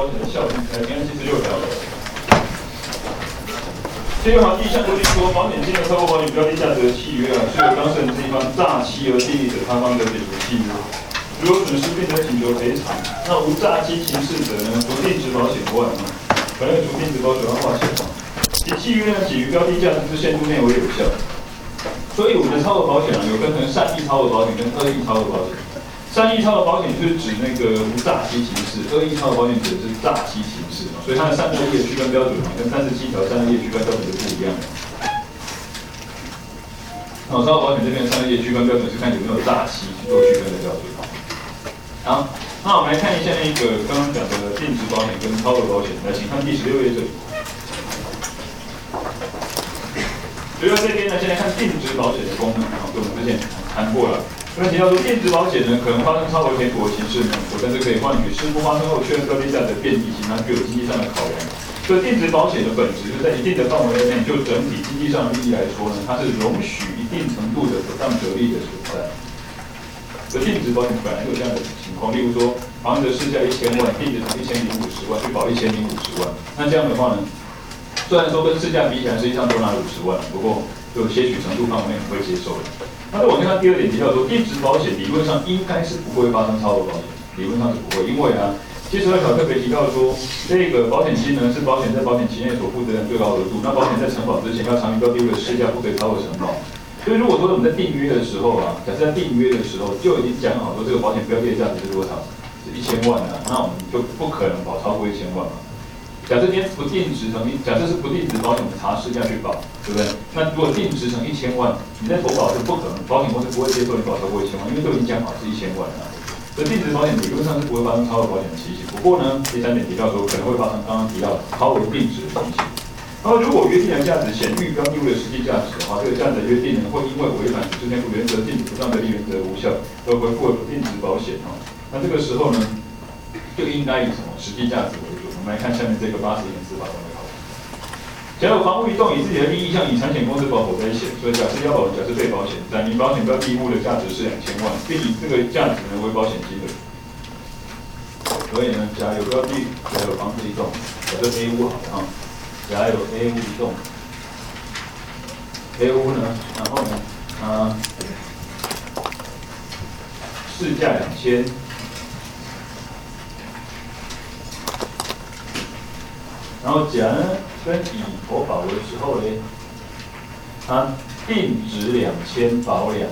保险的效益，来看76条。76条第一项规定说，保险金额超过保险标的价值的契约是由当事人这一方诈欺而订立的他方的解除契约。如有损失并得请求赔偿，那无诈欺情事者呢，除定值保险外，还有除定值保险外划险。其契约呢，给予标的价值之限度内为有效。所以我们的超额保险有分成善意超额保险跟恶意超额保险。善意超额保险就是指那个无诈欺情事，恶意超额保险指的是诈欺情事，所以它的善恶业区分标准跟37条善恶业区分标准是不一样的。超额保险这边的善恶业区分标准是看有没有诈欺去做区分的标准。好，那我们来看一下那个刚刚讲的定值保险跟超额保险，来，请看第16页这里。所以这边呢，现在看定值保险的功能啊，跟我们之前谈过了。因为提到说，定值保险呢，可能发生超额填补的情事呢，但是可以换取事故发生后确认标的价值的变异，其它具有经济上的考量。所以定值保险的本质是在一定的范围内，就整体经济上的利益来说呢，它是容许一定程度的不当得利的存在。所以定值保险本来就有这样的情况，例如说，房子的市价1000万，定值成1050万，去保1050万。那这样的话呢，虽然说跟市价比起来，实际上多拿50万，不过就些许程度方面会接受的。那再往下看第二点提到说，定值保险理论上应该是不会发生超额保险，理论上是不会，因为啊，72条特别提到说，这个保险金呢是保险在保险期内所负责的最高额度，那保险在承保之前要长于标的物的市价不可以超过承保。所以如果说我们在订约的时候啊，假设在订约的时候就已经讲好说这个保险标的价值是多少，是1000万啊，那我们就不可能保超过1000万嘛。假设今天不定值成，假设是不定值保险，我们查市价去保，对不对？那如果定值成1000万，你在投保是不可能，保险公司不会接受你保超过1000万，因为都已经讲好是1000万了。所以定值保险理论上是不会发生超额保险的情形。不过呢，第3点提到说可能会发生刚刚提到超额定值的情形。那么如果约定的价值显逾标的物的实际价值的话，这个价值的约定呢会因为违反之内部原则、禁止不当得利原则无效，而回复了不定值保险哦。那这个时候呢，就应该以什么实际价值为主？我们来看下面这个80年司法官的考量。假如房屋移动以自己的利益向以产险公司保火灾险，所以假设要保人，假设被保险，载明保险标的物的价值是2000万，并以这个价值呢为保险金额。所以呢，假有标的，假有房子移动，假设 A 屋好了哈，假有 A 屋移动 ，A 屋呢，然后呢，市价2000。然后甲呢跟乙投保的时候呢，他定值2000，保2000，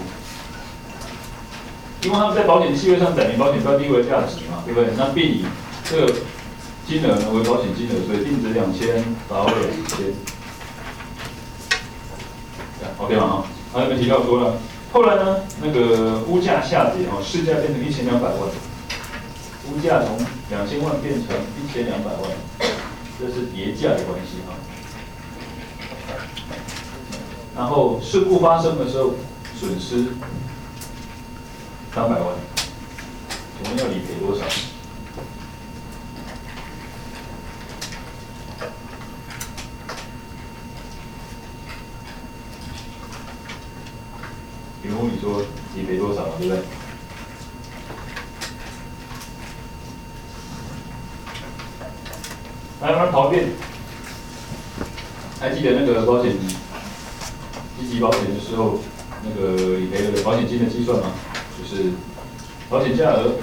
因为他们在保险契约上载明保险标的物的价值嘛，对不对？那并以这个金额呢为保险金额，所以定值2000，保2000。OK 吗？哈，他那边提到说了，后来呢，那个屋价下跌哦，市价变成1200万，屋价从2000万变成1200万。这是叠价的关系哈。然后事故发生的时候，损失300万，我们要理赔多少？比如你说理赔多少，对不对？来，我们跑一遍。还记得那个保险积极保险的时候，那个理赔的保险金的计算吗？就是保险价额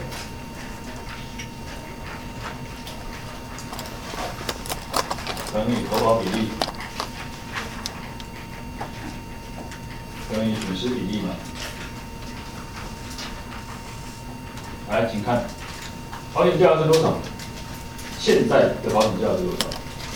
乘以投保比例乘以损失比例嘛。来，请看，保险价额是多少？现在的保险价格是多少？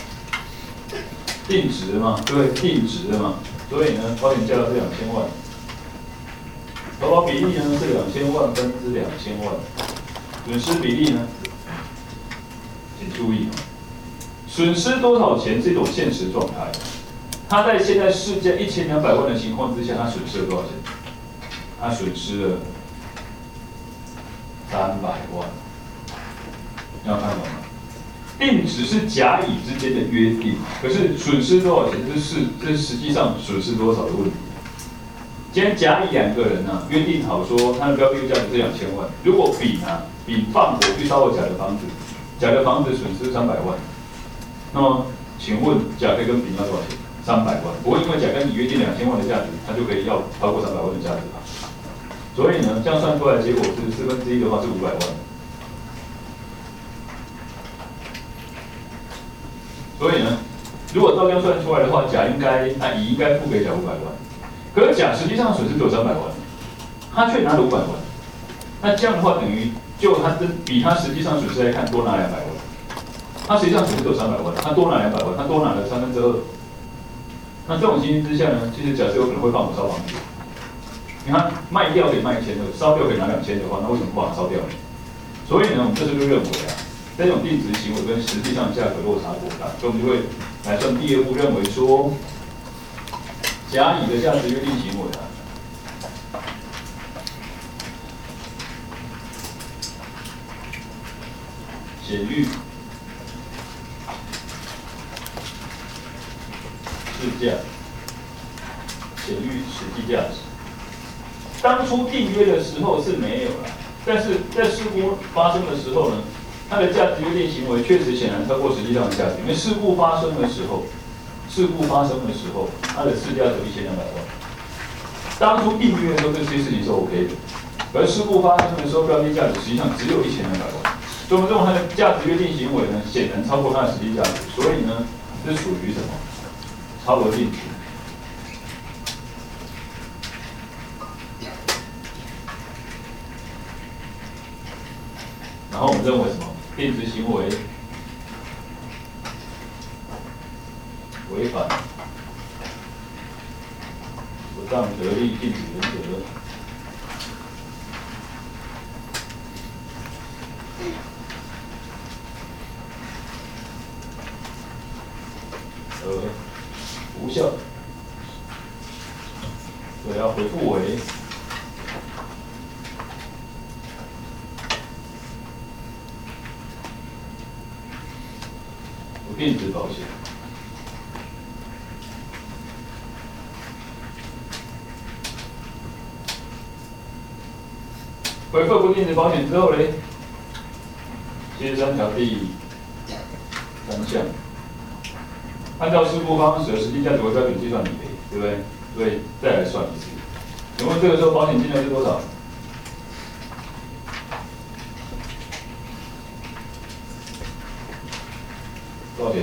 定值嘛，对不对？定值的嘛，所以呢，保险价格是2000万，投保比例呢是2000万分之2000万，损失比例呢，请注意，损失多少钱是一种现实状态。它在现在市价1200万的情况之下，它损失了多少钱？它损失了300万，要看懂吗？定值是甲乙之间的约定，可是损失多少钱，这是实际上损失多少的问题。今天甲乙2个人呢、约定好说，他的标的物价值是2000万，如果丙放火去烧了甲的房子， 甲的房子损失300万，那么请问甲可以跟丙要多少钱？300万。不会因为甲跟乙约定2000万的价值，他就可以要超过300万的价值吧？所以呢，这样算出来的结果是1/4的话是500万。所以呢，如果照这样算出来的话，乙应该付给甲500万，可是甲实际上损失只有300万，他却拿了500万。那这样的话，等于就他比他实际上损失来看多拿200万，他实际上损失只有300万，他多拿200万，他多拿了2/3。那这种情形之下呢，其实甲是有可能会放火烧房子。你看卖掉可以卖1000的，烧掉可以拿2000的话，那为什么不把它烧掉呢？所以呢，我们这时候就认为啊，这种定值行为跟实际上价格落差过大，所以我们就会来算第二步，认为说甲乙的价值约定行为啊。显喻市价，显喻实际价值。当初订约的时候是没有了，但是在事故发生的时候呢，它的价值约定行为确实显然超过实际上的价值，因为事故发生的时候，它的市价只有1200万。当初订约的时候，这些事情是 OK 的，而事故发生的时候，标的价值实际上只有1200万。所以我们认为它的价值约定行为呢，显然超过它的实际价值，所以呢，是属于什么？超额定值。然后我们认为什么？定值行为违反不当得利定值原则。无效，所以要回复为不定值保险。回复不定值保险之后嘞，接3条第3项。按照事故方式的实际价值为标准计算理赔，对不对？所以再来算一次。请问这个时候保险金额是多少？多少钱？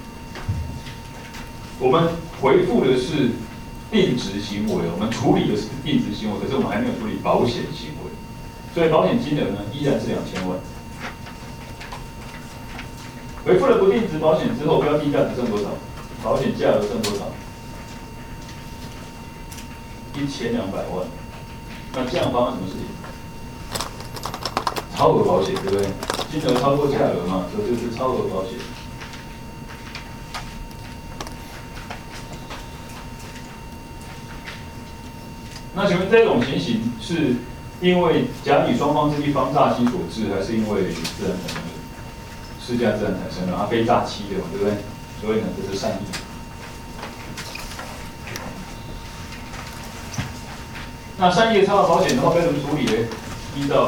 我们回复的是定值行为，我们处理的是定值行为，可是我们还没有处理保险行为，所以保险金额呢依然是2000万。回复了不定值保险之后，标的价值剩多少？保险价额剩多少？1200万。那这样发生什么事情？超额保险，对不对？金额超过价额嘛，所以就是超额保险。那请问这种情形是因为甲乙双方之一方诈欺所致，还是因为自然产生的？市价自然产生的，它非诈欺的嘛，对不对？所以呢，这是善意。那善意的超额保险的话，该怎么处理呢？依照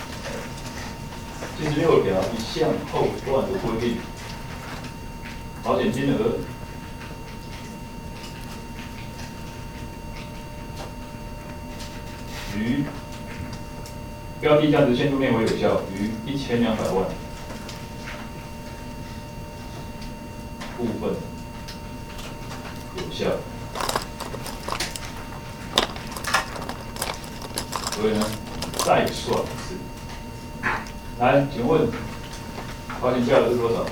76条1项后段的规定，保险金额于标的价值限度内为有效，于1200万。部分有效，所以呢，再算一次。来，请问保险价额是多少？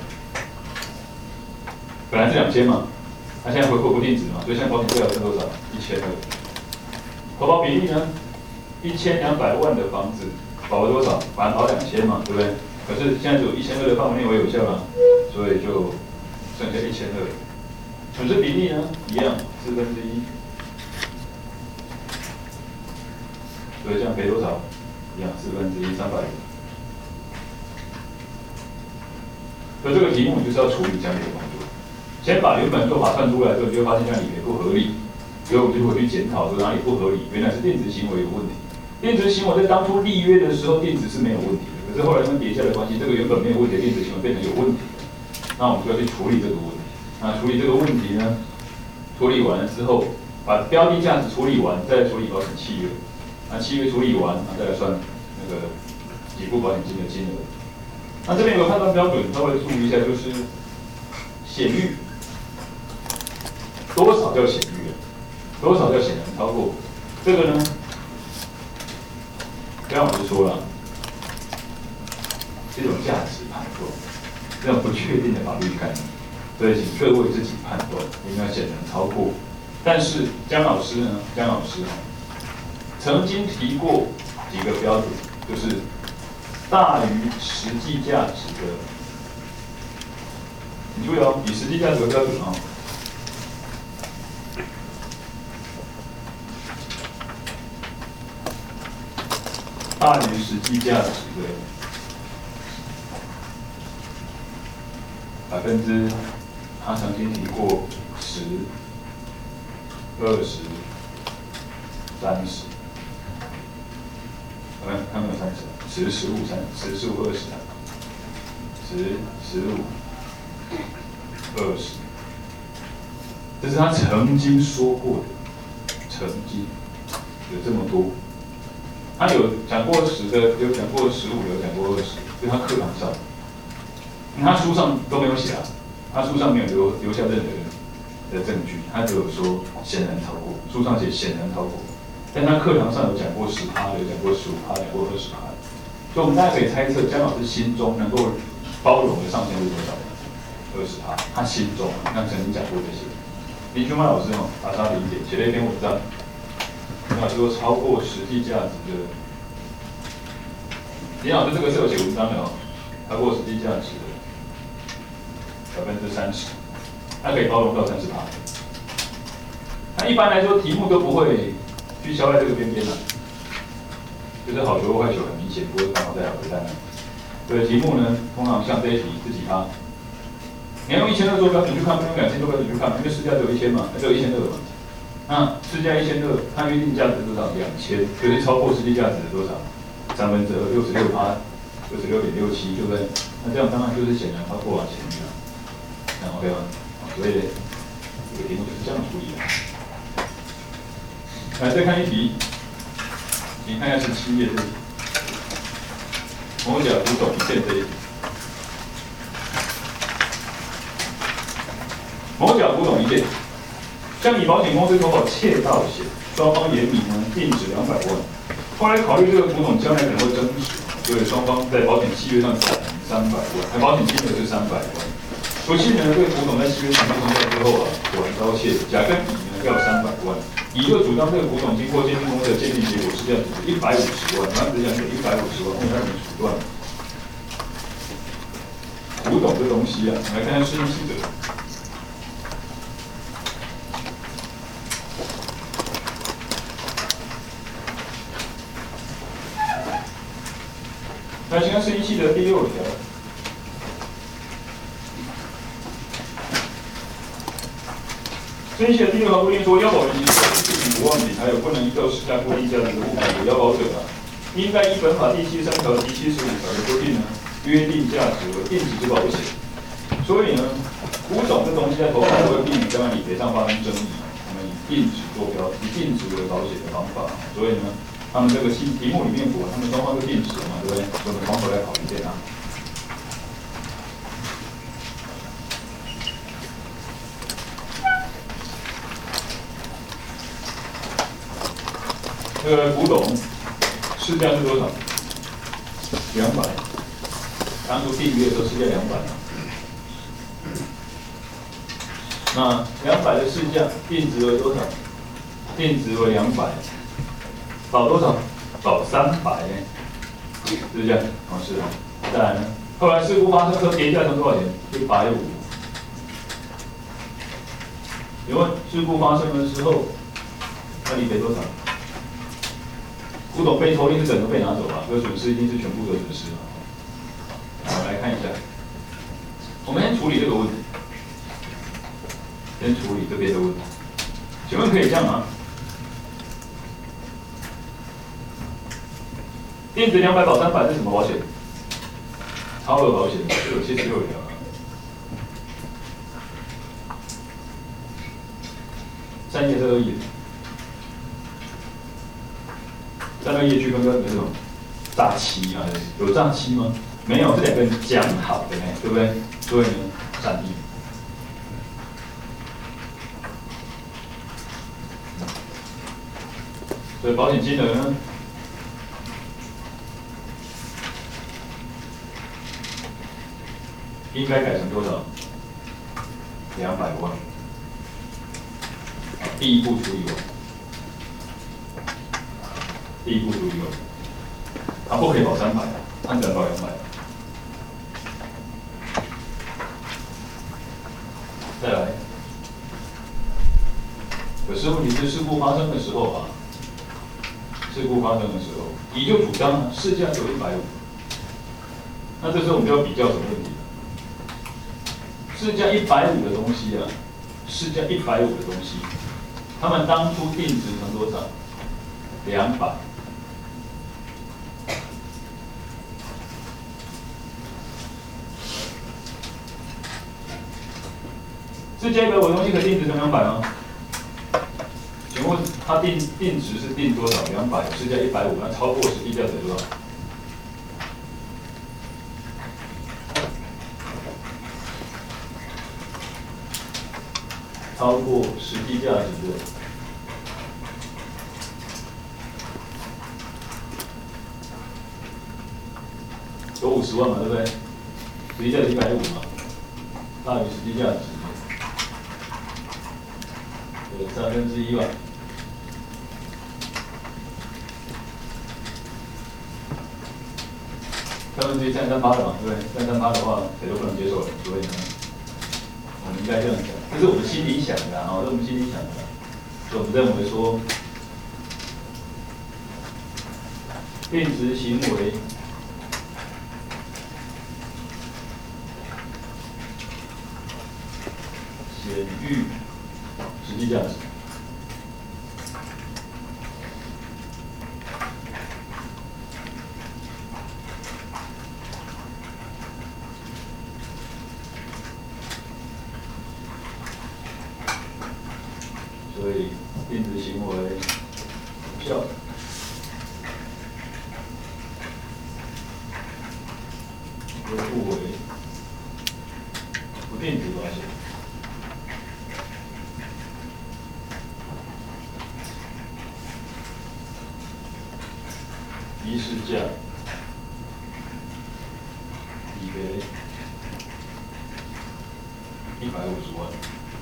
本来是2000嘛，那现在回复不定值嘛，所以现在保险价额是多少？1200。投保比例呢？1200万的房子保了多少？把它保2000嘛，对不对？可是现在只有1200的范围内为有效了，所以就剩下1200。损失比例呢，一样1/4，所以这样赔多少？一样1/4，300。所以这个题目就是要处理这样的一个工作，先把原本做法算出来之后，你就会发现这样理赔不合理，所以我们就会去检讨说哪里不合理，原来是定值行为有问题。 电子行为在当初立约的时候，电子是没有问题的，可是后来因为跌价的关系，这个原本没有问题的电子行为变成有问题了。那我们就要去处理这个问题。那处理这个问题呢，处理完了之后，把标的价值处理完，再来处理保险契约。那契约处理完，再来算那个给付保险金的金额。那这边有个判断标准，稍微注意一下，就是显喻多少叫显喻，多少叫显然超过。这个呢，刚刚我就说了，这种价值判断，这种不确定的法律概念，所以请各位自己判断有没有显然超过。但是姜老师曾经提过几个标准，就是大于实际价值的，你注意哦，以实际价值为标准哦。大于实际价值的%，他曾经提过10、20、30，他没有30，10、15、30、10、15、20啊，10、15、20，这是他曾经说过的，曾经有这么多。他有讲过10的，有讲过15，有讲过20，就他课堂上，他书上都没有写啊，他书上没有留下任何的证据，他只有说显然超过，书上写显然超过，但他课堂上有讲过10%，有讲过15%，讲过20%，所以我们大家可以猜测姜老师心中能够包容的上限是多少？20%，他心中他曾经讲过这些。林君曼老师把他理解写了一篇文章。那说超过实际价值的，林老师这个是有写文章的哦，超过实际价值的30%，它可以包容到30%。那一般来说题目都不会去消在这个边边的，就是好球或坏球很明显，不会刚好在好回答。所以题目呢，通常像这一题自己发，你要用1200做标准去看，不用2000做标准去看，因为市价只有1000嘛，只有1200嘛。那市价1200，它约定价值多少？2000，就是超过实际价值的多少？2/3，66%，66.67，对不对？那这样当然就是显然超过钱了，这样 OK 吗？所以这个题目就是这样处理的。来，再看一题，请看一下17页这一题，某甲古董一件这一题。某甲古董一件。向以保险公司投保窃盗险，双方言明呢定值200万。后来考虑这个古董将来可能会增值，所以双方在保险契约上载明300万，保险金额是300万。不幸呢，这个古董在契约成功之后果然遭窃，甲跟乙呢要300万。乙就主张这个古董经过鉴定公司的鉴定结果是这样子，150万，他只想给150万，因为他没处断。古董这东西啊，我们来看看适用细则。来，请看适应细则第6条。适应细则第6条规定说，要保人及事情不忘记，还有不能依照市价固定价值的物品给要保者应该依本法第73条及75条的规定呢，约定价值为定值之保险。所以呢，古董这东西在投保会避免将来理赔上发生争议，我们以定值做标，以定值为保险的方法。所以呢。他们这个题目里面符合他们双方都定值嘛，对不对？我们从头来考一遍啊。这个古董市价是多少？200。当初订约的时候市价200嘛。那200的市价定值为多少？定值为200。保多少？保300呢？是不是这样？哦，是啊。再来呢？后来事故发生，跌价成多少钱？150。请问事故发生的时候，那理赔多少？古董被偷，一定是整个被拿走吧？这个损失一定是全部的损失嘛？好，来看一下。我们先处理这个问题，先处理这边的问题。请问可以这样吗？ 定值200保300是什么保险？超额保险，这有76条。3页是2页。3、2页区分跟这种诈欺啊，有诈欺吗？没有，这2个人讲好的呢，对不对？所以呢，善意。所以保险金额呢，应该改成多少？200万。第一步除以1万，第一步除以1万，他不可以保300，他只能保200。再来，可是问题是事故发生的时候啊，事故发生的时候，乙就主张市价只有150，那这时候我们就要比较什么问题？市价150的东西啊，市价150的东西，他们当初定值成多少？200。市价150的东西可以定值成200吗？请问他定值是定多少？200，市价150，那超过实际价值多少？超过实际价值的有50万嘛，对不对？实际价值150嘛，大于实际价值的1/3吧。1/3338的嘛，对不对？338的话，谁都不能接受的，所以呢，我们应该这样讲，这是我们心里想的啊，这是我们心里想的。所以我们认为说，定值行为显喻实际价值。所以定值行为无效，归户为不定值保险。依市价以为150万。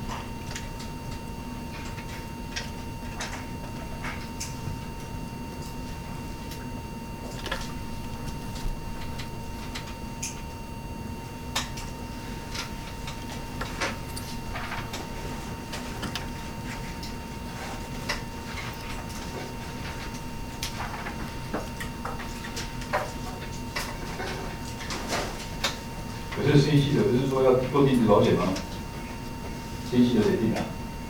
可是信息者不是说要做定值保险吗？信息者谁定的？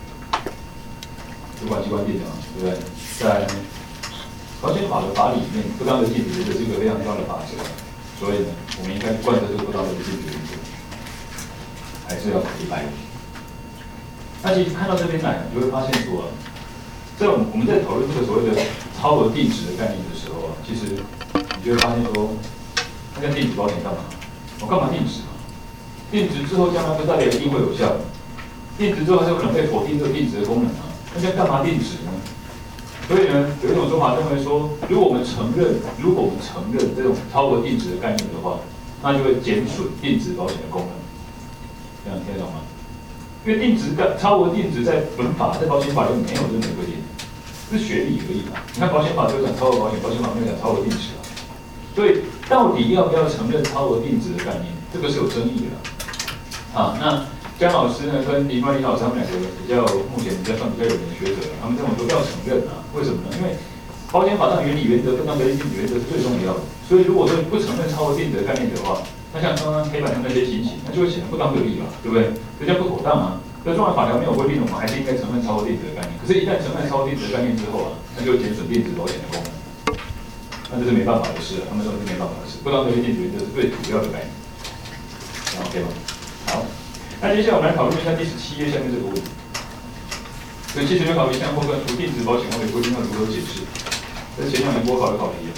主管机关定的嘛，对不对？在保险法的法理里面，不当的定值是一个非常重要的法则，所以呢，我们应该贯彻这个不当的定值原则，还是要150。那其实看到这边来，你就会发现说，在我们在讨论这个所谓的超额定值的概念的时候啊，其实你就会发现说，那跟定值保险干嘛？我干嘛定值嘛？定值之后将来不代表一定会有效，定值之后还是有可能被否定这个定值的功能啊。那干嘛定值呢？所以呢，有一种说法认为说，如果我们承认这种超额定值的概念的话，那就会减损定值保险的功能。这样听得懂吗？因为超额定值在本法在保险法里没有任何规定，是学理而已嘛。你看保险法只有讲超额保险，保险法没有讲超额定值啊。所以到底要不要承认超额定值的概念，这个是有争议的。啊，那江老师呢跟林冠英老师他们2个目前比较有名的学者，他们认为说要承认啊，为什么呢？因为保险法上原理原则、不当得利定值原则是最重要的。所以如果说不承认超额定值的概念的话，那像刚刚黑板上那些情形，那就会显得不当得利嘛，对不对？这叫不妥当啊。所以中华法条没有规定，我们还是应该承认超额定值的概念。可是，一旦承认超额定值的概念之后啊，那就会减损定值保险的功能。 那这是没办法的事了，他们说是没办法的事。不当得利电子原则是最主要的概念，这样 OK 吗？好，那接下来我们来讨论一下第17页下面这个问题。所以其实没考一项后段除定值保险外的规定要如何解释？跟前两年国考的考题一样。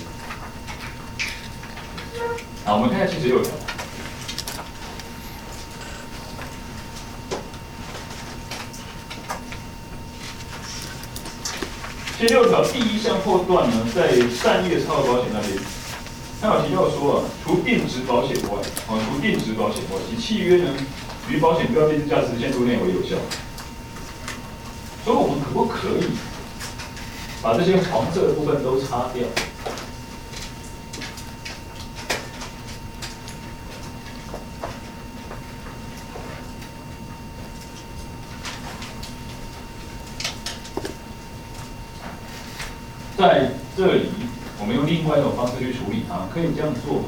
好，我们看一下76条。76条第1项后段呢，在善业超额保险那边，它有提到说啊，除定值保险外，除定值保险外，其契约呢，于保险标的之价值限度内为有效。所以我们可不可以把这些黄色的部分都擦掉？在这里，我们用另外一种方式去处理它，可以这样做吗？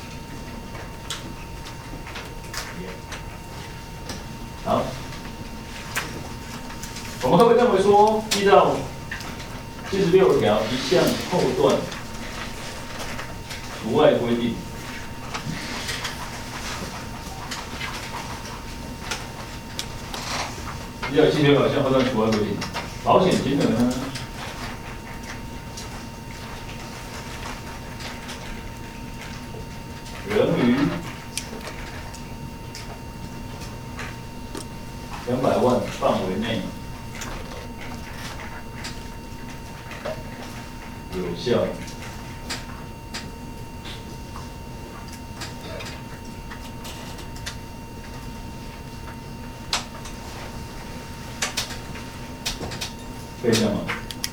好，我们会不会认为说，依照76条1项后段除外规定，依照76条1项后段除外规定，保险金额呢？仍于200万范围内有效。可以这样吗？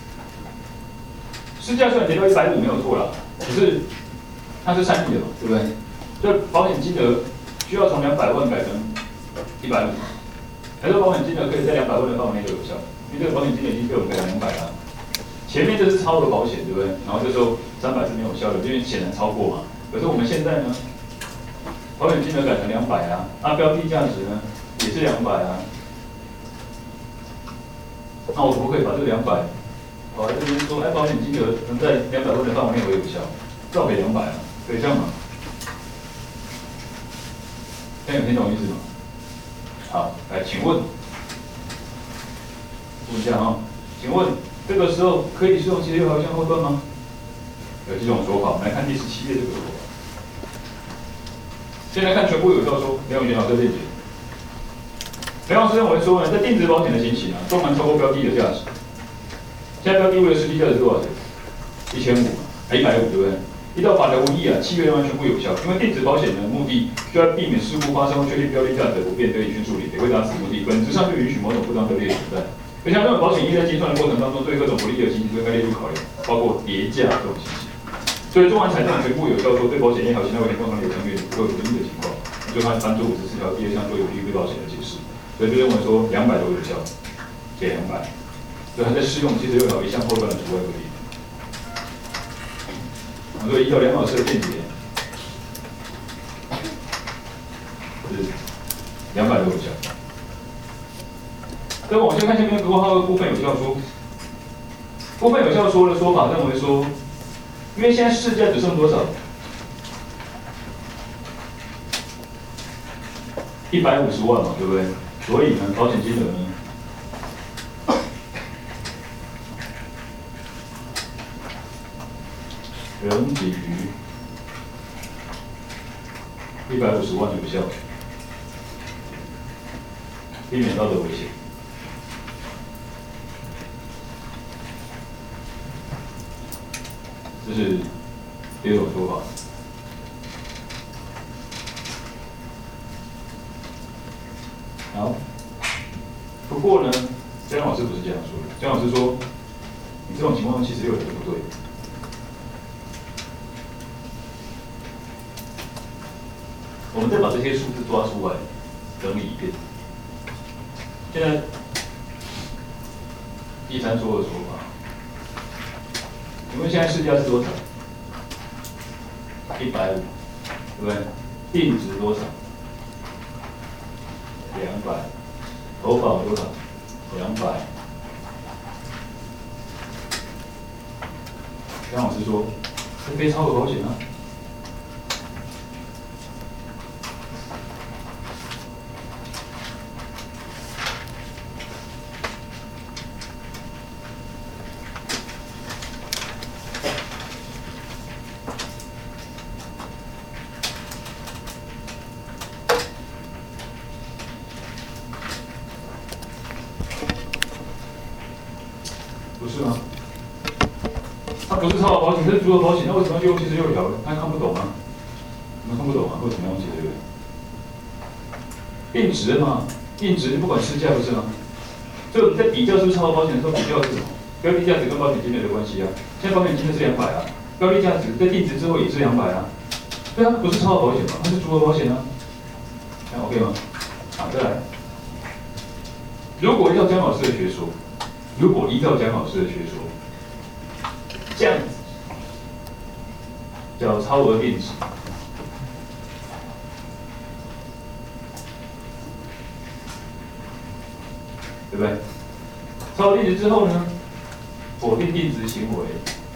市价虽然跌到150没有错啦，可是它是善意的嘛，对不对？就保险金额需要从200万改成150，还是保险金额可以在200万的范围内就有效？因为这个保险金额已经被我们改成200了。前面这是超额保险，对不对？然后这时候300是没有效的，因为显然超过嘛。可是我们现在呢，保险金额改成200啊，标的价值呢也是200啊。那我可不可以把这个200，我在这边说，保险金额能在200万的范围内为有效，照给200啊，可以这样吗？这样有听懂意思吗？好，来，请问，问一下啊，请问这个时候可以适用76条1项后段吗？有几种说法，我们来看第17页这个说法。先来看全部有效说，梁永杰老师辩解。梁老师认为说呢，在定值保险的情形啊，纵然超过标的的价值，现在标的物的实际价值是多少钱？1500嘛，150，对不对？依照法条无异啊，契约完全不有效，因为定值保险的目的就要避免事故发生，确定标的价值不变，得以迅速理赔，为达此目的，本质上就允许某种不当得利的存在。而像这种保险业在计算的过程当中，对各种不利的情形都应该列入考量，包括叠价这种情形。所以，纵然采用全部有效说，对保险业还有其他危险共同理的成员会有不利的情况，就看翻注54条第2项对有利于被保险的解释。所以就认为说200都有效，给200，所以还在适用76条1项后段的除外规定。所以依照梁老师的见解，是200都有效。那我们先看下面括号的部分有效说，部分有效说的说法认为说，因为现在市价只剩多少？150万嘛，对不对？所以呢，保险金额呢，仍仅于150万有效，避免道德危险。这是第2种说法。好，不过呢，姜老师不是这样说的。姜老师说，你这种情况用76条就不对。我们再把这些数字抓出来，整理一遍。现在第3说的说法，请问现在市价是多少？150，对不对？定值多少？200，投保多少？200。姜老师说， 这非超额保险啊。不是吗？它不是超额保险，它是足额保险，那为什么要用76条呢？他看不懂啊？你们看不懂啊？为什么要用76条？硬值嘛，硬值不管市价不是吗？所以我们在比较是不是超额保险的时候，比较的是什么？标的价值跟保险金额的关系啊。现在保险金额是200啊，标的价值在定值之后也是200啊。对啊，不是超额保险嘛，它是足额保险啊。这样 OK 吗？好，再来。如果依照姜老师的学说，这样子叫超额定值，对不对？超额定值之后呢，否定定值行为，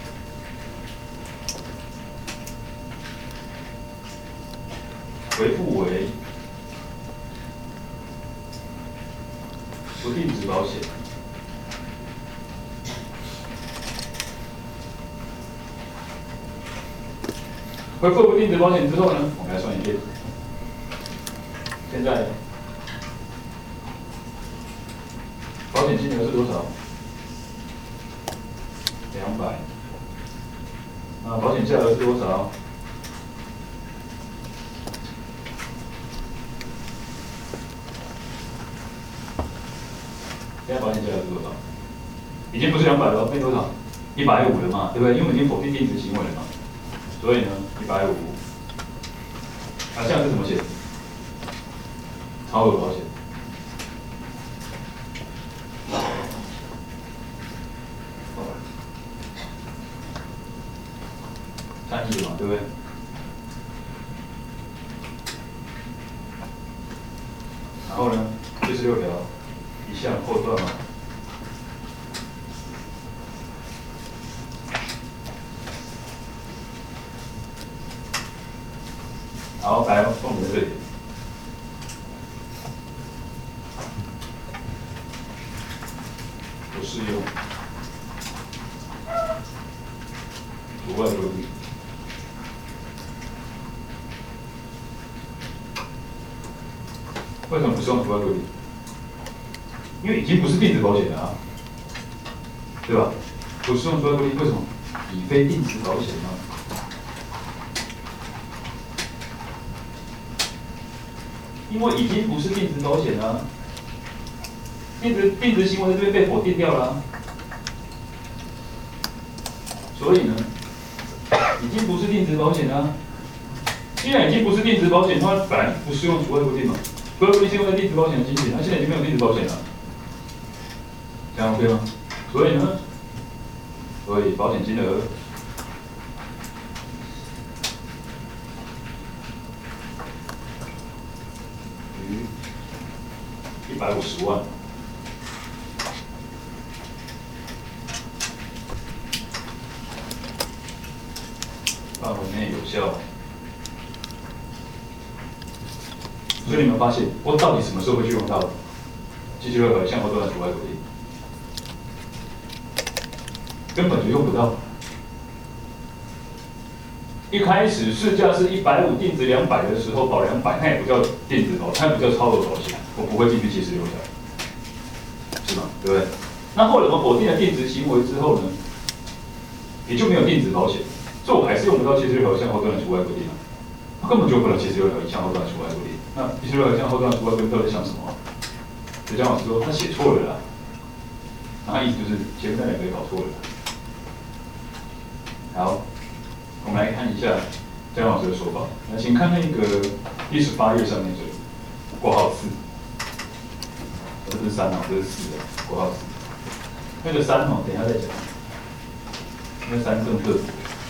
回复为不定值保险。回复不定值保险之后呢，我们来算一遍。现在保险金额是多少？200。那保险价额是多少？现在保险价额是多少？已经不是200了，变多少？150了嘛，对不对？因为我们已经否定定值行为了嘛。所以呢，150。啊，这样是怎么写？超额保险。参与嘛，对不对？然后呢，76条一项后段嘛。好，来重点在这里。不适用除外规定。为什么不适用除外规定？因为已经不是定值保险了啊，对吧？不适用除外规定，为什么？已非定值保险吗？因为已经不是定值保险了、啊，定值行为在这边被否定掉了、啊，所以呢，已经不是定值保险了、啊。既然已经不是定值保险，它本来不适用除外规定嘛，除外规定是用在定值保险的基础，它现在已经没有定值保险了，这样 OK 吗？所以呢，保险金额。150万，范围内有效。所以你们发现，我到底什么时候会去用到76条项后段除外规定？根本就用不到。一开始市价是150，定值200的时候保200，它也不叫定值保，它也不叫超额保险，我不会进去76条，是吗？对不对？那后来我们否定了定值行为之后呢，也就没有定值保险，所以我还是用不到76条项后段的除外规定啊，它根本就不能76条项后段除外规定。那76条项后段除外规定到底想什么？所以姜老师说他写错了啦，那他意思就是前面那2个也搞错了。好。我们来看一下姜老师的说法。那请看那个第18页上面这个括号4，这是3哦，这是4的括号4。那个3哦，等一下再讲。那3更特别。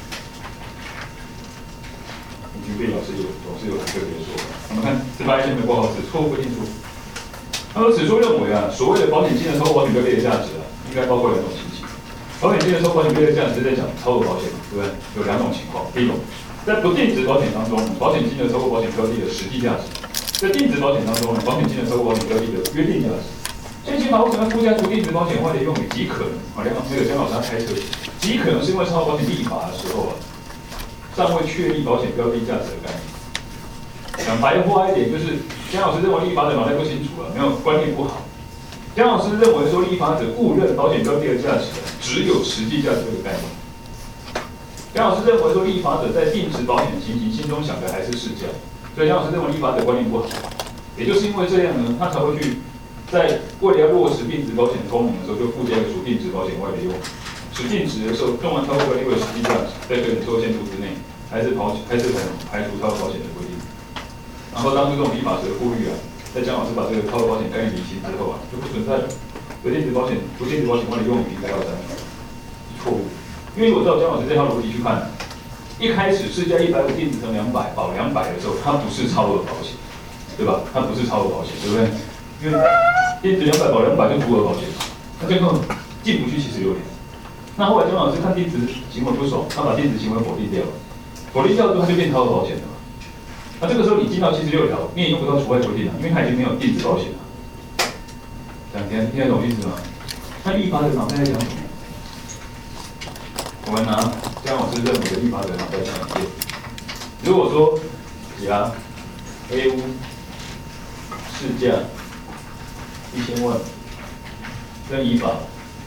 于斌老师总是有很特别的说法。我们看18页下面的括号4，错误不清楚。他说此书认为啊，所谓的保险金的超额保险标的价值啊，应该包括2种情形。 保险金的超额保险标的价值在讲超额保险嘛，对不对？有两种情况，第一种，在不定值保险当中，保险金的超额保险标的的实际价值；在定值保险当中，保险金的超额保险标的的约定价值。最起码为什么要附加除定值保险外的用语？极可能啊，江老师他开车，极可能是因为超额保险立法的时候啊，尚未确立保险标的价值的概念。讲白话一点，就是江老师认为立法者脑袋不清楚了，没有观念不好。江老师认为说，立法者误认保险标的的价值只有实际价值这个概念。江老师认为说，立法者在定值保险情形心中想的还是市价，所以江老师认为立法者观念不好。也就是因为这样呢，他才会去在为了要落实定值保险功能的时候，就附加一个除定值保险外的用。使定值的时候，用完超过标的为实际价值，在可以受限度之内，还是排除超额保险的规定。然后当初这种立法者的顾虑啊。在江老师把这个超额保险概念理清之后啊，就不存在了。有定值保险、不定值保险外的用语应该要删除，错误。因为我知道江老师这套逻辑去看，一开始市价150，定值成200，保200的时候，它不是超额保险，对吧？它不是超额保险，对不对？因为定值200保200就足额保险，那这个进不去76年。那后来江老师看定值行为不爽，他把定值行为否定掉了，否定掉之后他就变超额保险了。那这个时候你进到76条，你也用不到除外规定了，因为它已经没有定值保险了。这样听得懂意思吗？那立法者脑袋在讲什么？我们拿江老师认为的立法者脑袋讲一遍。如果说甲 A 屋市价1000万，跟乙法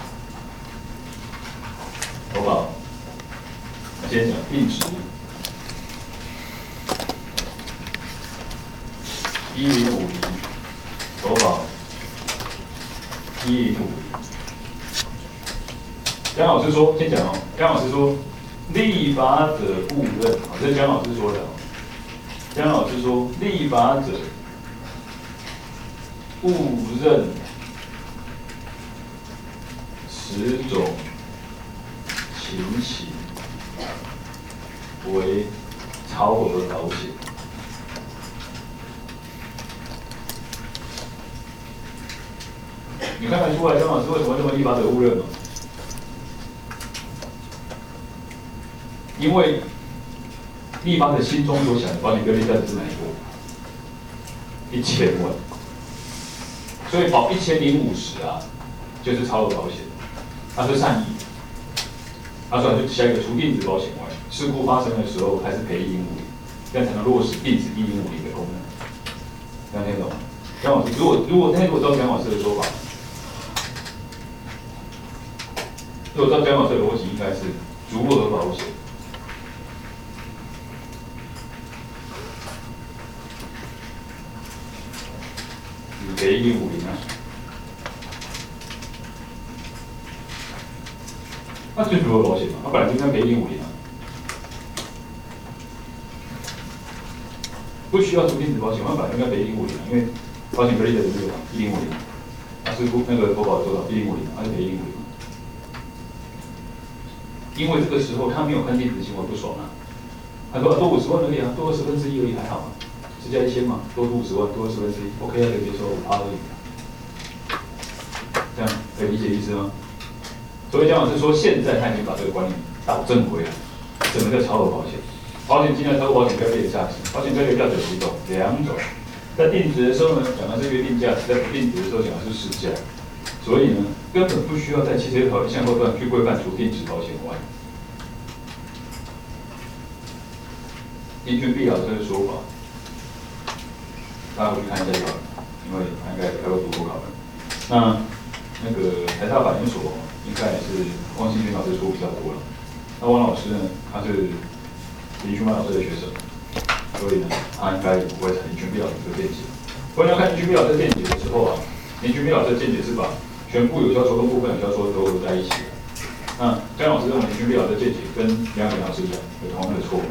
投保，先讲定值。1050投保1050。江老师说，先讲哦。江老师说，立法者误认，啊，这是江老师说的哦。江老师说，立法者误认10种情形为超额保险。你看得出来江老师为什么认为立法者误认吗？因为立法者心中所想的保险标的价值是哪一个？1000万，所以保1050啊，就是超额保险，它是善意。他说就下一个除定值保险外，事故发生的时候还是赔1050，这样才能落实定值1050的功能。这样听懂吗？江老师，如果照江老师的说法。如果照江老师的逻辑，应该是足额保险，你赔1050啊，那就足额保险嘛，它本来就应该赔1050啊，不需要除定值保险，它本来就应该赔1050啊，因为保险标的的这个1050，它是那个投保多少1050，它是赔1050。因为这个时候他没有看定值行为不爽啊，他说多50万而已啊，多1/10而已还好嘛，市价1000嘛，多出50万，多1/10 ，OK 啊，可以接受5%而已，这样可以理解意思吗？所以江老师说，现在他已经把这个观念导正回来。什么叫超额保险？保险金的超额保险标的的价值，保险标的价值有几种？2种，在定值的时候呢，讲的是约定价值；在不定值的时候讲的是市价。所以呢，根本不需要在汽车条例项后段去规范除定值保险外。依据毕老师的说法，大家回去看一下就好了，因为他应该还会读过考的。那个台大法研所应该也是汪新军老师说比较多了。那汪老师呢，他是林群曼老师的学生，所以呢，他应该也不会采林群毕老师的见解。不过你要看林群毕老师的见解的时候啊，林群毕老师的见解是把全部有效抽跟部分有效抽都合在一起的。那江老师认为林群毕老师的见解跟梁伟老师一样，有同样的错误。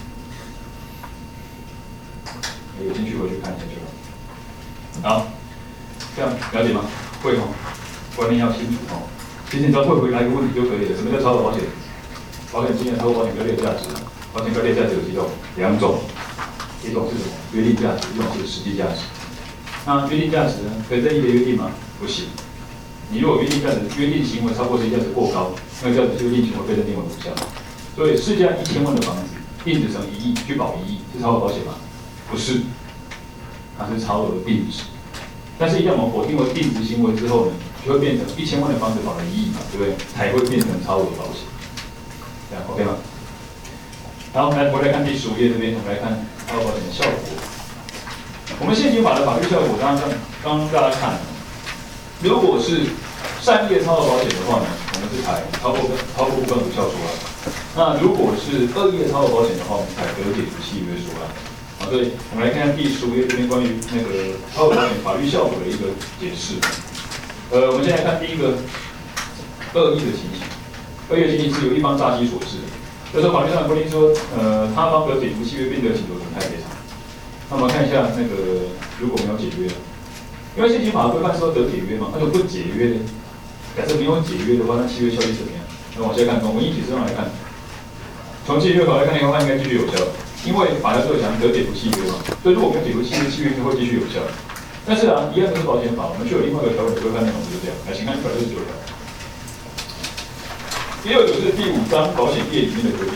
有兴趣回去看一下就好。好，这样了解吗？会哦，观念要清楚哦。其实你只要会回答一个问题就可以了。什么叫超额保险？保险金的超额保险标的价值，保险标的价值有几种？2种，一种是什么？约定价值，一种是实际价值。那约定价值呢？可以任意的约定吗？不行。你如果约定价值、约定行为超过实际价值过高， 那个叫做就令行为被认定为无效。所以市价1000万的房子，定值成1亿，去保1亿，是超额保险吗？不是，它是超额定值。但是一旦我们否定为定值行为之后呢，就会变成1000万的房子保了1亿嘛，对不对？才会变成超额保险。这样 OK 吗？然后我们回来看第15页这边，我们来看超额保险的效果。我们现行法的法律效果，刚刚大家看，如果是善意的超额保险的话呢，我们是采超过部分无效说案；那如果是恶意的超额保险的话，我们采得解除契约说案。好，所以我们来看看第15页这边关于那个超额保险法律效果的一个解释。我们先来看第一个恶意的情形。恶意的情形是由一方诈欺所致的。就是法律上的规定说，他方得解除契约并得请求损害赔偿。那我们看一下那个如果没有解约，因为现行法规范说得解约嘛，那就不解约的。假设没有解约的话，那契约效力怎么样？那往下看，从文义解释上来看，从契约法来看的话，应该继续有效，因为法条就讲得解除契约嘛，所以如果没有解除契约，契约就会继续有效。但是啊，一样都是保险法，我们却有另外一个条文的规范内容就是这样。来，请看169条。169是第5章保险业里面的规定。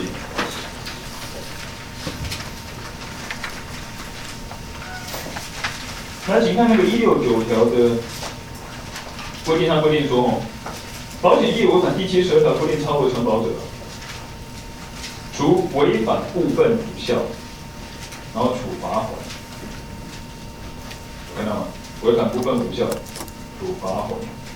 来，请看那个169条的规定，上规定说，保险业违反第72条规定超额承保者，除违反部分无效，然后处罚款，看到吗？违反部分无效，处罚款。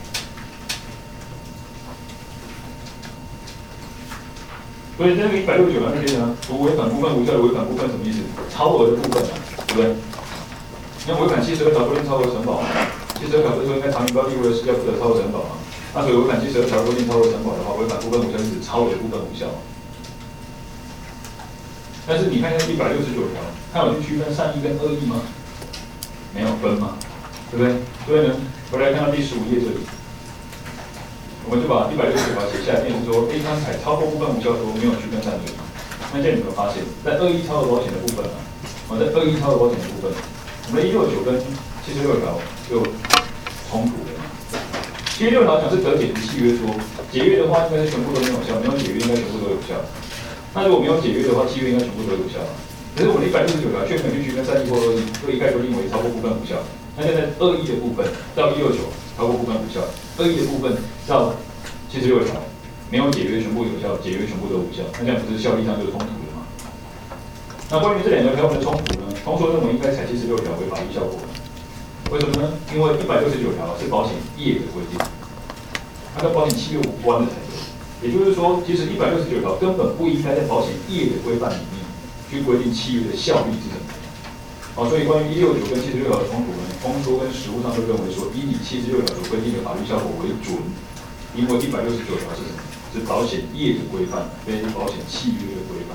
所以这个169条那边呢，除违反部分无效的违反部分什么意思？超额的部分啊，对不对？你看违反72条规定超额承保，72条不是说应该查明标的物的事要负责超额承保吗？那所以违反72条规定超额承保的话，违反部分无效是指超额部分无效。但是你看一下169条，它有去区分善意跟恶意吗？没有分嘛，对不对？所以呢，回来看到第15页这里。我们就把169条写下来，变成说 A 它采超过部分无效说没有区分善恶。那这里有没有发现，在恶意超额保险的部分啊，在恶意超额保险的部分，我们的169跟76条就冲突了嘛。76条讲是得解除契约说，解约的话应该是全部都没有效，没有解约应该全部都有效。那如果没有解约的话，契约应该全部都有效。可是我们的169条却没有去区分善意或恶意，恶意概规定为超过部分无效。那现在恶意的部分到169超过部分无效，恶意的部分到76条没有解约全部有效，解约全部都无效，那这样不是效力上就是冲突的吗？那关于这两个条文的冲突呢，通说认为应该采76条为法律效果。为什么呢？因为169条是保险业的规定，它跟保险契约无关的才对。也就是说，其实169条根本不应该在保险业的规范里面去规定契约的效力是什么。所以关于169跟76条的冲突呢，通说跟实务上都认为说，以76条所规定的法律效果为准，因为169条是什么？是保险业的规范，非保险契约的规范。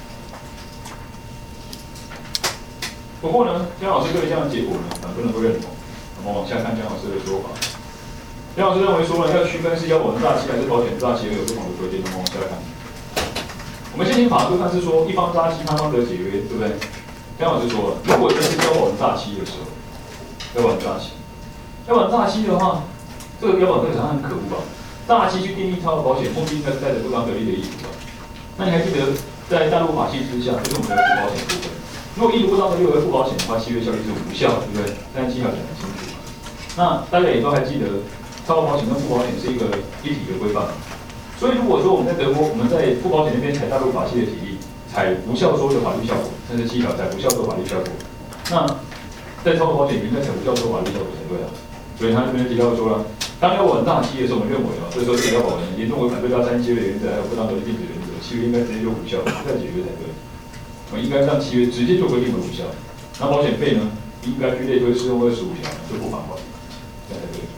不过呢，江老师对这样的结果呢，很多人都认同。我们往下看江老师的说法。江老师认为说呢，要区分是要保人诈欺还是保险诈欺，有不同的规定。我们往下看。我们现行法规范是说，一方诈欺，他方得解约，对不对？江老师说了，如果真是要保人诈欺的时候，要保人诈欺，要保人诈欺的话，这个要保这个好像很可恶吧？诈欺去订立超额保险，目的应该是带着不当得利的意图吧？那你还记得在大陆法系之下，就是我们的附保险部分，如果意图不当得利为附保险的话，契约效力是无效的，对不对？37条讲得清楚。那大家也都还记得，超额保险跟附保险是一个一体的规范。所以如果说我们在德国，我们在附保险那边采大陆法系的体例，采无效说的法律效果，37条采无效说法律效果。那在超额保险应该采无效说法律效果才对啊。所以他这边提到说了，当要保人诈欺的时候，我们认为这时候这个要保人严重违反对他3契约的原则，还有不当得利禁止原则，契约应该直接就无效，不再解约才对。我们应该让契约直接就规定为无效。那保险费呢，应该去列推适用25条就不返还，这样才对。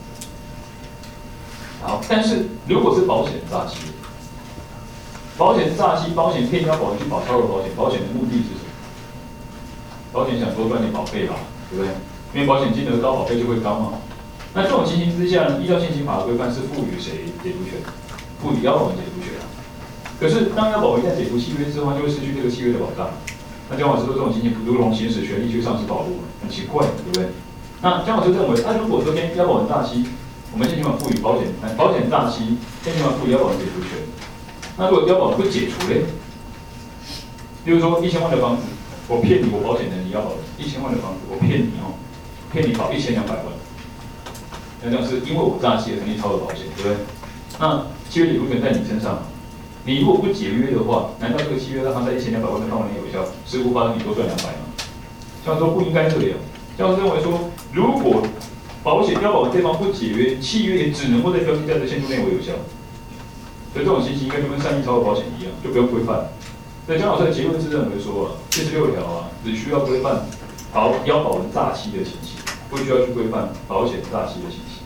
好，但是如果是保险诈欺，保险诈欺，保险骗要保人去保超额保险，保险的目的是什么？保险想多赚点保费吧，对不对？因为保险金额高，保费就会高嘛。那这种情形之下呢，依照现行法的规范是赋予谁解除权？赋予要保人解除权啊。可是当要保人一旦解除契约之后，就会失去这个契约的保障。那江老师说这种情形如同行使权利去丧失保护，很奇怪，对不对？那江老师认为，如果说要保人诈欺， 我们现行法赋予保险诈欺，现行法赋予要保人解除权。那如果要保人不解除嘞？比如说1000万的房子，我骗你，我保险人你要保1000万的房子，我骗你哦，骗你保1200万，那这样是因为我诈欺而成立超额保险，对不对？那契约解除权在你身上，你如果不解约的话，难道这个契约让他在1200万的范围内有效？事故发生你多赚200吗？教授说不应该这样。教授认为说，如果要保人对方不解约，契约也只能够在标记价值限度内为有效。所以这种情形应该就跟善意超额保险一样，就不用规范。所以江老师的结论是认为说76条只需要规范要保人诈欺的情形，不需要去规范保险诈欺的情形。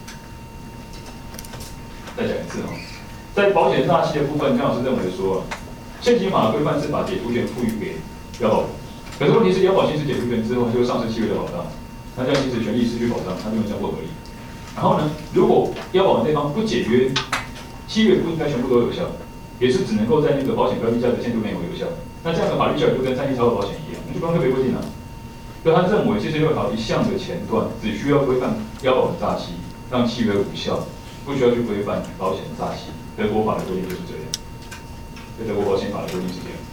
再讲一次在保险诈欺的部分，江老师认为说现行法的规范是把解除权赋予给要保人，可是问题是要保行使解除权之后就会丧失契约的保障，那这样行使权利失去保障，它就这样不合理。然后呢，如果要保人对方不解约，契约不应该全部都有效，也是只能够在那个保险标的价值限度内有效。那这样的法律效力就跟善意超额保险一样，就不用特别规定了。所以他认为76条一项的前段只需要规范要保人诈欺，让契约无效，不需要去规范保险诈欺。德国法的规定就是这样，对德国保险法的规定是这样。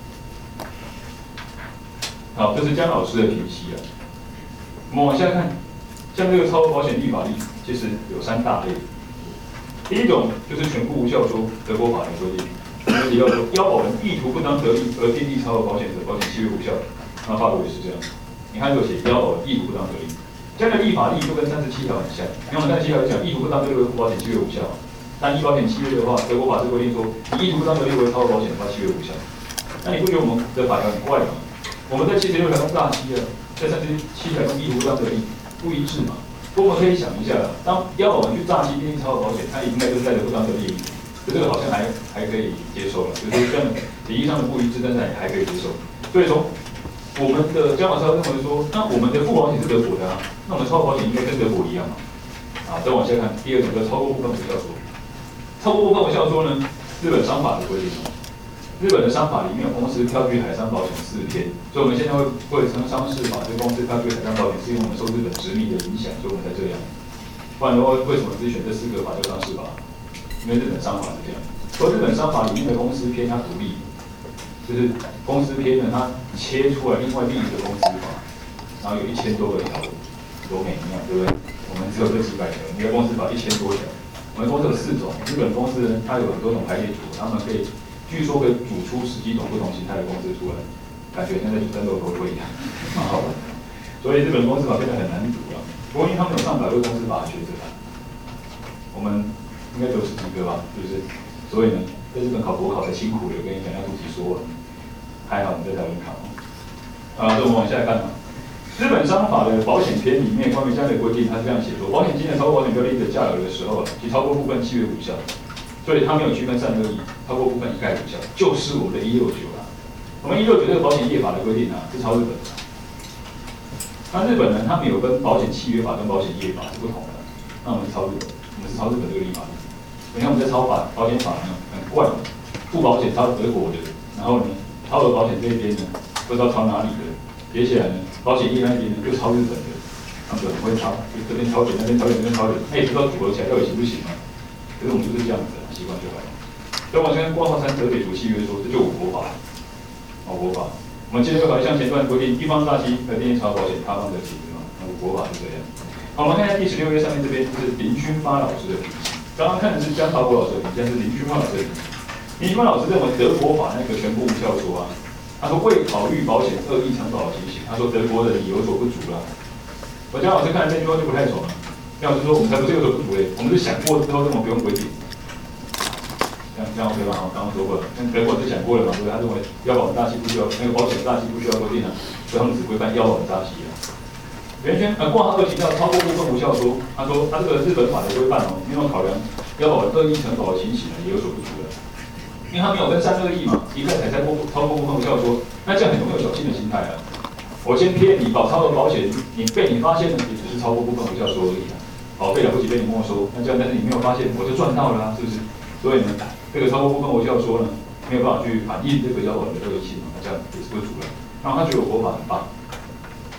好，这是江老师的评析我们往下看，像这个超额保险立法例，其实有3大类。第一种就是全部无效说，德国法的规定，提到说要保人意图不当得利而订立超额保险者，保险契约无效。那法国也是这样，你看这个写要保人意图不当得利，这样的立法例就跟37条很像。因为我们37条讲意图不当得利为保险契约无效，但依保险契约的话，德国法是规定说，你意图不当得利为超额保险的话，契约无效。那你不觉得我们的法条很怪吗？我们在76条中诈欺在37条中意图不当得利不一致嘛？我们可以想一下，当要保人去诈欺订立超额保险，他应该就是带着不当得利，这个好像还可以接受了，就是这样体义上的不一致，但是还可以接受。所以说，我们的江老师认为说，那我们的附保险是德国的那我们超额保险应该跟德国一样嘛？再往下看，第二种叫超过部分无效说。超过部分无效说呢，日本商法的规定日本的商法里面有公司票据海上保险4篇，所以我们现在会称商事法这公司票据海上保险是因为我们受日本殖民的影响，所以我们才这样。不然的话，为什么只选这4个法叫商事法？因为日本商法是这样。所以日本商法里面的公司篇它独立，就是公司篇呢，它切出来另外另一个公司法，然后有1000多个条文，多美妙，对不对？我们只有这几百条，每个公司法1000多条。我们公司有4种，日本公司呢，它有很多种排列组合，他们可以。据说可以组出10几种不同形态的公司出来，感觉像在组战斗头盔一样，蛮好玩的。所以日本公司法变得很难读不过因为他们有上百位公司法的学者我们应该只有10几个吧，是不是？所以呢，在日本考国考才辛苦了，我跟你讲要读几说了，还好你在台湾考。这我们往下看日本商法的保险篇里面关于这样的规定，它是这样写说：保险金额超过保险标的的价额的时候其超过部分契约无效。所以它没有区分善恶意，超过部分一概无效，就是我们的169我们169这个保险业法的规定是抄日本的。那日本呢，他们有跟保险契约法跟保险业法是不同的。那我们是抄日本，我们是抄日本这个立法。你看我们在抄保险法呢，很怪，付保险抄德国的，然后呢，超额保险这边呢，不知道抄哪里的，接下来呢，保险业那边呢又抄日本的，他们就很会抄，就这边抄点，那边抄点，那边抄点，那也不知道组合起来到底行不行嘛？可是我们就是这样子习惯就好了。所以我们先挂号3折解除契约说，这就我国法，国法。我们接着考一项前段规定，一方诈欺而订立超额保险，他方得解约嘛？我国法是这样。好，我们看一下第16页上面这边就是林勋发老师的评析。刚刚看的是江朝国老师的评析，现在是林勋发老师的评析。林勋发老师认为德国法那个全部无效说他说未考虑保险恶意承保的情形，他说德国的理有所不足我江老师看这句话就不太懂了。江老师说我们才不是有所不足我们是想过之后根本不用规定。这样 OK 吧？刚刚说过了，跟德国是讲过了嘛，对不对？他认为要保诈欺不需要，那个保险诈欺不需要规定所以他们只规范要保诈欺原先挂号2提到超过部分无效说，他说他这个日本法的规范没有考量要保恶意承保的情形也有所不足因为他没有分善恶意嘛，一概采超过部分无效说，那这样很容易有侥幸的心态我先骗你保超额保险，你被你发现了，也只是超过部分无效说而已保费了不起被你没收，那这样但是你没有发现，我就赚到了是不是？所以呢，这个超过部分无效说呢，没有办法去反映这个要保人的恶意性那这样也是不足了。然后他觉得我国法很棒，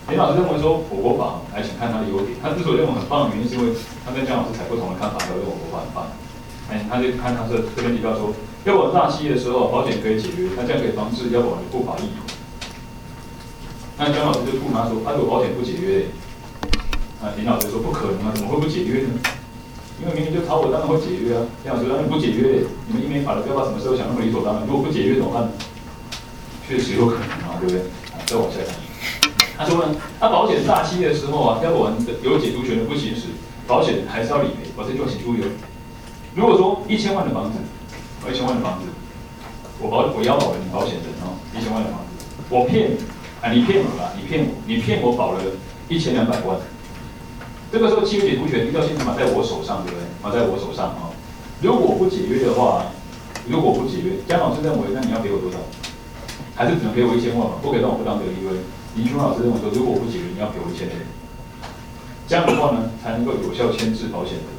林老师认为说我国法，来请看他的优点。他之所以认为很棒的原因，是因为他跟江老师采不同的看法，才认为我国法很棒。他就看他这边提到说，要保大企业的时候，保险可以解约，那这样可以防止要保人不法意图。那江老师就吐他说，如果保险不解约，林老师说不可能啊，怎么会不解约呢？因为明明就炒我，当然会解约啊。林老师说你不解约，你们英美法的不要把什么事都想那么理所当然。如果不解约怎么办？确实有可能啊，对不对？再往下看。他说呢，保险大企业的时候啊，要保人有解读权的不行使，保险人还是要理赔，这就请注意了。如果说1000万的房子，1000万的房子，我要保人保险人1000万的房子，我骗你骗我啦，你骗我保了1200万，这个时候契约解读权依照现行法在我手上，对不对？在我手上啊。如果不解约的话，江老师认为，那你要给我多少？还是只能给我1000万嘛？不可以让我不当得利，因为林群老师认为说，如果我不解约，你要给我1000万，这样的话呢，才能够有效牵制保险人。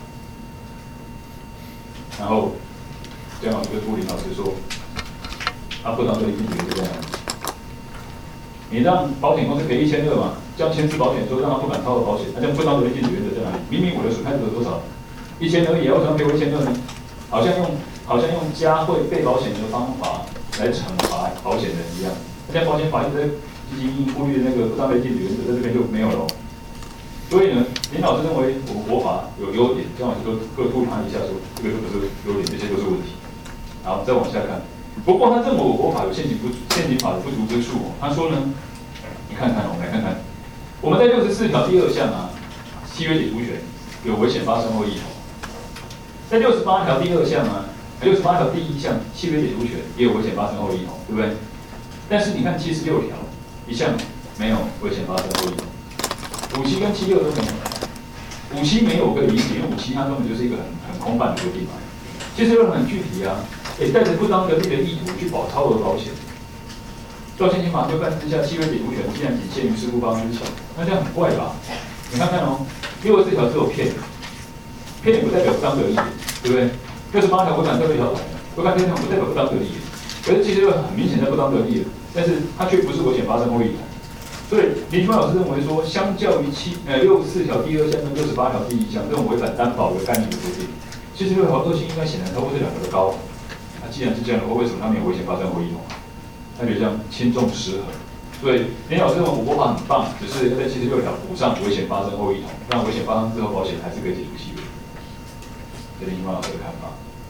然后江老师跟朱林老师说，不当得利定义是这样的，你让保险公司赔1200嘛，这样牵制保险说让他不敢套保险，那这样不当得利定义原则在哪里？明明我的损害值有多少？1000而已，为什么赔我1200呢？好像用加惠被保险的方法来惩罚保险人一样。现在保险法一直在积极忽略那个不当得利定义原则，在这边就没有了。所以呢，林老师认为我们国法有优点，江老师都各吐他一下说，这个就不是优点，这些都是问题。好，再往下看。不过他认为我国法有现行法的不足之处。他说呢，你看看，我们来看看，我们在64条第2项契约解读权有危险发生或意图。在68条第2项68条第1项契约解读权也有危险发生或意图，对不对？但是你看76条一项没有危险发生或意图。57跟76都没有，57没有我可以理解，因为57它根本就是一个很空泛的规定嘛。76很具体带着不当得利的意图去保超额保险。照现行法规范之下，契约解读权既然仅限于事故方之前，那这样很怪吧？你看看64条只有骗也不代表不当得利，对不对？68条违反特别条款，违反特别条款不代表不当得利，可是76很明显在不当得利，但是它却不是危险发生或意图。所以林群老师认为说，相较于64条第2项跟68条第1项这种违反担保的概念的规定，76条恶性应该显然超过这2个的高。那既然是这样的话，为什么它没有危险发生或意图？那就这样轻重失衡。所以林老师认为我国法很棒，只是要在76条补上危险发生或意图，让危险发生之后保险还是可以解除契约。这是林群老师的看法。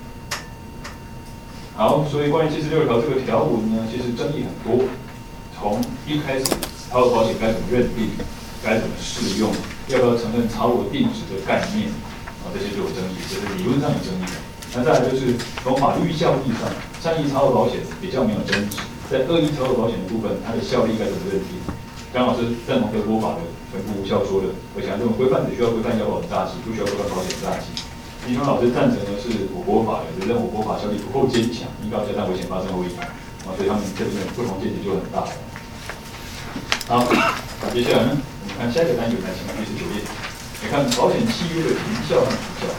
好，所以关于76条这个条文呢，其实争议很多，从一开始。超额保险该怎么认定？该怎么适用？要不要承认超额定值的概念？这些就有争议，这是理论上有争议的。那再来就是从法律效力上，善意超额保险比较没有争执，在恶意超额保险的部分，它的效力该怎么认定？江老师认同德国法的全部无效说的，而且这种规范只需要规范要保人诈欺，不需要规范保险诈欺。林雄老师赞成的是我国法的，只认我国法效力不够坚强，应该要加上危险发生后意图。所以他们这边不同见解就很大。好，接下来呢，我们看下一个单元来，请看69页，你看保险契约的评效和比较。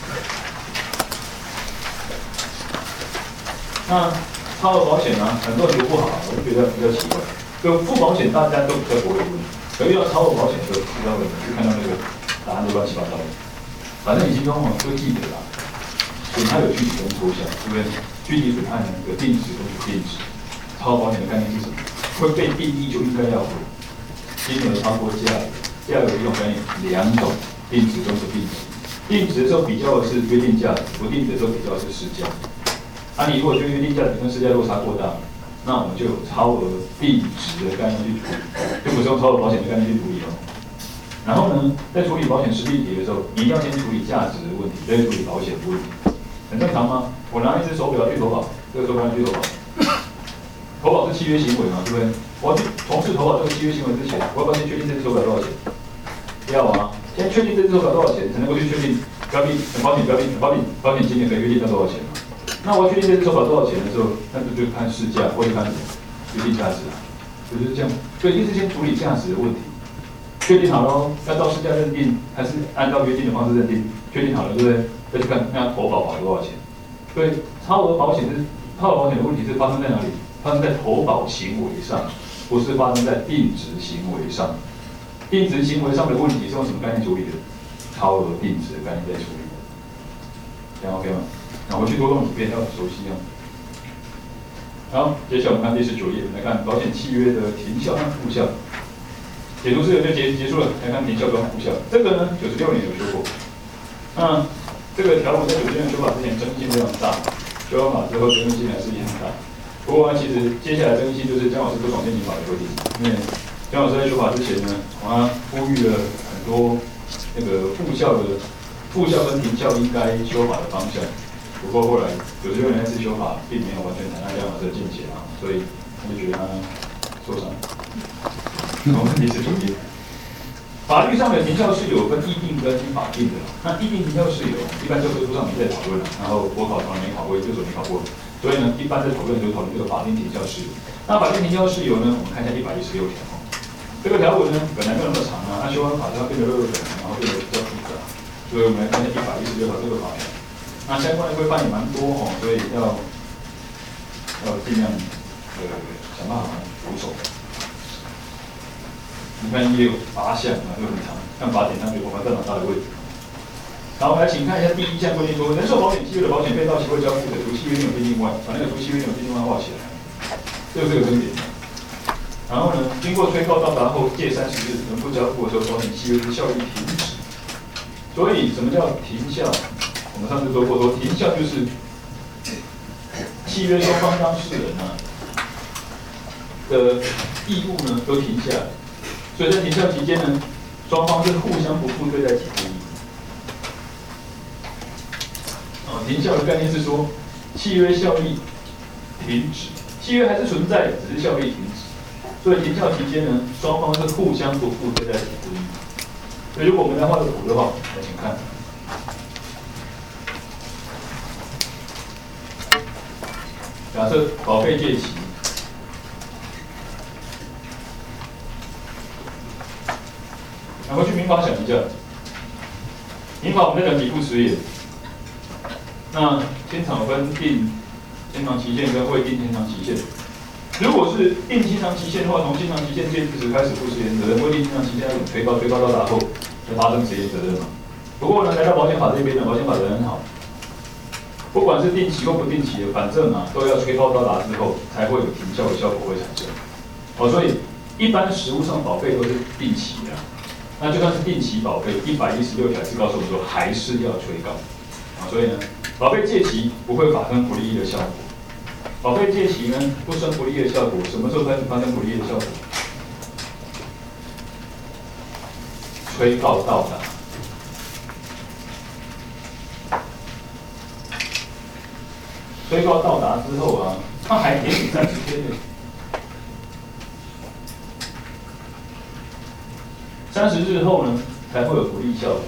那超额保险很多人读不好，我就觉得比较奇怪。就附保险大家都比较不会问，可遇到超额保险就比较会就看到那个答案都乱七八糟的。反正你心中都记得啦，损害有具体跟抽象，对不对？具体损害呢有定值跟不定值。超额保险的概念是什么？会被定义就应该要金额超过价额，价格有一种概念，2种，定值跟不定值。定值的时候比较的是约定价值，不定值的时候比较的是市价。你如果觉得约定价值跟市价落差过大，那我们就有超额定值的概念去处理，就不是用超额保险的概念去处理然后呢，在处理保险实地题的时候，你一定要先处理价值的问题，再处理保险的问题，很正常吗？我拿一只手表去投保，这个手表去投保。投保是契约行为嘛，对不对？我要去从事投保这个契约行为之前，我要不要先确定这只手表多少钱？要先确定这只手表多少钱，才能够去确定保险金额可以约定到多少钱嘛？那我要确定这只手表多少钱的时候，那就看市价或者看约定价值就是这样。所以一定是先处理价值的问题，确定好了，要照市价认定，还是按照约定的方式认定？确定好了，对不对？再去看那投保保了多少钱。所以超额保险的问题是发生在哪里？发生在投保行为上， 不是发生在定值行为上。定值行为上的问题是用什么概念处理的？超额定值的概念在处理的，这样 OK 吗？那回去多动几遍，要很熟悉哦。好，接下来我们看第19页，来看保险契约的停效和复效。解读这个就结束了，来看停效跟复效。这个呢，96年有修过。那这个条文在96年修法之前争议性非常大，修完法之后争议性还是也很大。不过其实接下来争议性就是姜老师不懂现行法的规定，因为姜老师在修法之前呢，他呼吁了很多那个复效跟停效应该修法的方向。不过后来96年那次修法并没有完全采纳姜老师的见解啊，所以我就觉得他受伤。我们第19页。法律上的停效事由分议定跟法定的。那议定停效事由，一般教科书上没在讨论了，然后国考从来没考过，研究所没考过，所以呢，一般在讨论就是讨论这个法定停效事由。那法定停效事由呢，我们看一下116条。这个条文呢，本来没有那么长啊，那修完法之后变得肉肉的，然后变得比较复杂，所以我们来看一下116条这个法条。那相关的规范也蛮多哦，所以要尽量想办法扶手。你看也有8项啊，就很长，看法典上去，我们更大的位置。然后我们来请看一下第1项规定说，人寿保险契约的保险被到期会交付的，除契约内有订定外，把那个除契约内有订定外画起来，这个分别。然后呢，经过催告到达后，借30日仍不交付的时候，保险契约之效力停止。所以什么叫停效？我们上次说过，停效就是契约双方当事人的义务呢都停下来。所以在停效期间呢，双方是互相不负对待己之意。停效的概念是说，契约效力停止，契约还是存在，只是效力停止。所以停效期间呢，双方是互相不负对待己之意。所以如果我们来画个图的话，来请看。假设保费借期。然后去民法想一下，民法我们在讲给付时延，那经常分定经常期限跟未定经常期限。如果是定经常期限的话，从经常期限届至时开始负时延责任；未定经常期限要催告到达后，就发生时延责任嘛。不过呢，来到保险法这边呢，保险法人很好，不管是定期或不定期的，反正都要催告到达之后，才会有停效的效果会产生。所以一般实务上保费都是定期的。那就算是定期保费，116条是告诉我们说还是要催告，所以呢，保费借期不会发生不利益的效果。保费借期呢不生不利益的效果，什么时候开始发生不利益的效果？催告到达。催告到达之后啊，他还给你30天的。30日后呢，才会有不利效果。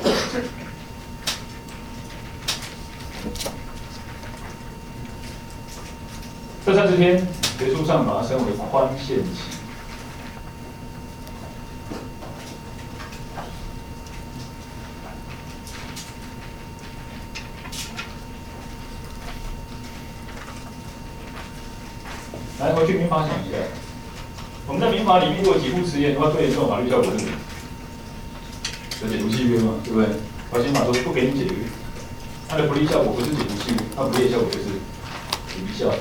这30天，学术上把它称为宽限期。来，回去民法想一下，我们在民法里面如果给付迟延的话，最严重的法律效果是什么？有解除契约嘛，对不对？保险法说不给你解约，它的不利效果不是解除契约，它不利的效果就是无效。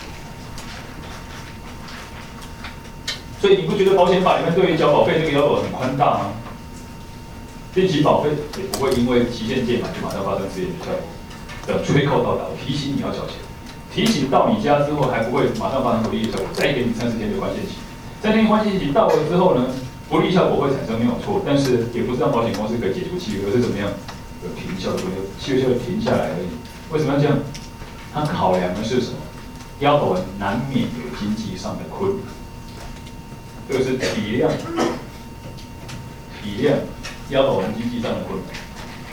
所以你不觉得保险法里面对于缴保费这个要求很宽大吗？定期保费也不会因为期限届满就马上发生迟延的效果，等催告到达，我提醒你要缴钱，提醒到你家之后还不会马上发生不利的效果，再给你30天的宽限期。30天宽限期到了之后呢？不利效果会产生没有错，但是也不是让保险公司可以解除契约，而是怎么样有停效的，契约就会停下来而已。为什么要这样？它考量的是什么？要保人难免有经济上的困难，这个是体谅要保人经济上的困难。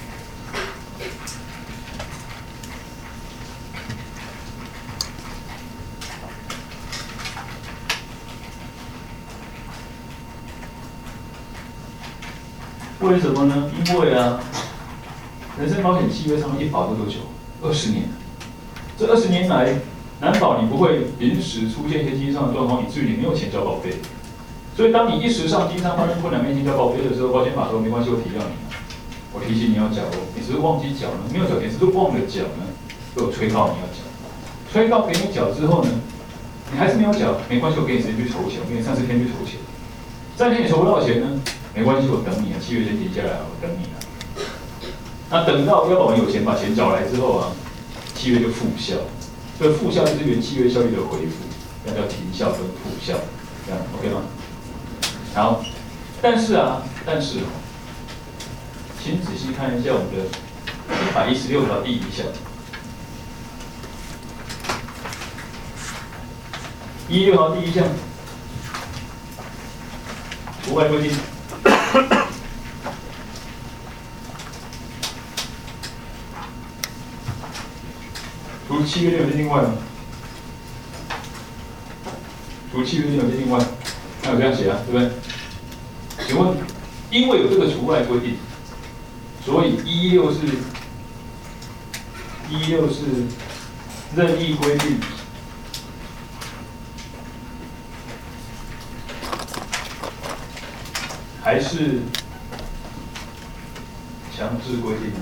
为什么呢？因为啊，人身保险契约上面一保多久？20年。这20年来，难保你不会临时出现一些经济上的状况，以至于你没有钱交保费。 所以当你一时上经常发生困难没提交保费的时候，保险法说没关系，我提要你。我提醒你要缴哦，你是不是忘记缴呢？没有缴钱，是不是忘了缴呢？所以我催告你要缴。催告给你缴之后呢，你还是没有缴，没关系，我给你时间去筹钱，我给你30天去筹钱。3天你筹不到钱呢，没关系，我等你啊，7月先提下来，我等你啊。那等到要保人有钱把钱找来之后啊，7月就复效。所以复效就是原契约效力的回复，那叫停效跟复效，这样 OK 吗？好，但是请仔细看一下我们的116条第1项。116条第1项，除外规定。除契约内容定外吗？除契约内容定外，那有这样写啊，对不对？请问，因为有这个除外规定，所以116是任意规定，还是强制规定呢？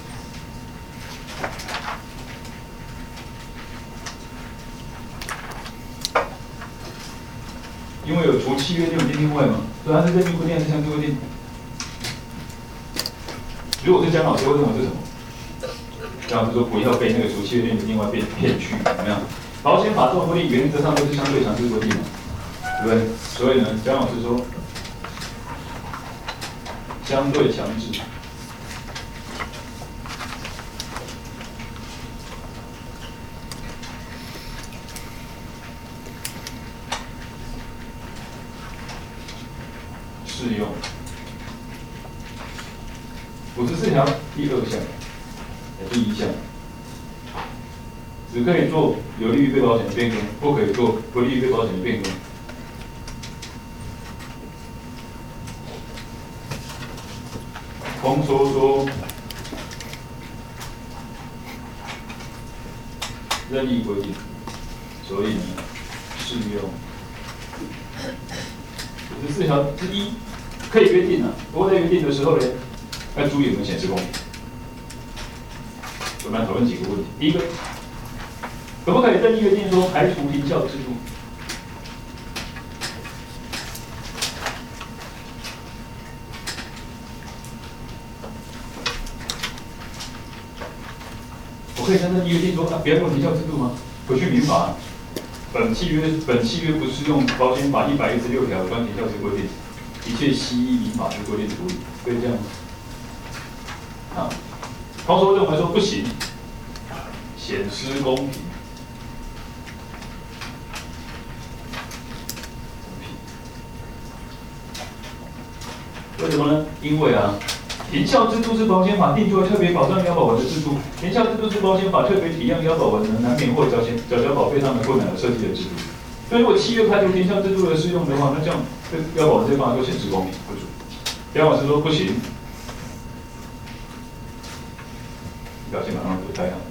因为有除契约内容定外嘛，所以它是任意规定还是强制规定？如果是姜老师会认为是什么？姜老师说不要被那个除契约内容定外骗去，怎么样？保险法这种规定原则上都是相对强制规定嘛，对不对？所以呢，姜老师说相对强制。适用54条第2项、第1项，只可以做有利于被保险的变更，不可以做不利于被保险的变更。同说任意规定，所以呢适用54条之1。可以约定啊，不过在约定的时候呢，要注意有没有显示公平。我们来讨论几个问题。第一个，可不可以任意约定说排除停效制度？我可以任意约定说不要用停效制度吗？回去民法，本契约不适用保险法116条有关停效之规定。一切悉依民法之规定处理，可以这样吗？啊，同时认为说不行，显失公平。为什么呢？因为停效制度是保险法定作特别保障要保文的制度，停效制度是保险法特别体谅要保文难免或缴交保费上的困难而设计的制度。所以如果契约排除停效制度的适用的话，那这样要保文这方案就显示公平不足。姜老师说不行，表现马上不太好。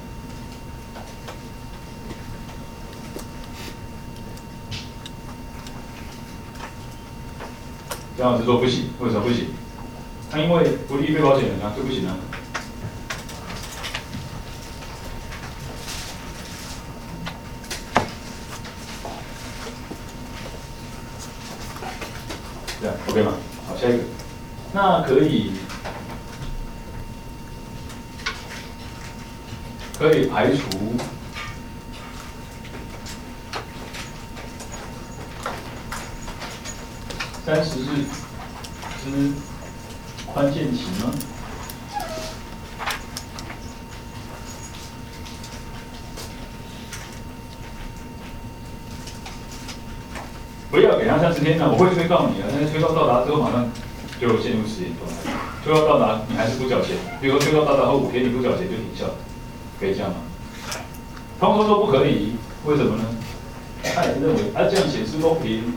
姜老师说不行，为什么不行？那因为不利被保险人就不行啊。这样 OK 吗？好，下一个。那可以排除30日之宽限期吗？不要给他30天了，我会催告你但是催告到达之后马上就陷入实验状态。催告到达你还是不缴钱，比如说催告到达后5天你不缴钱就停效，可以这样吗？通说不可以，为什么呢？他也是认为这样显示公平，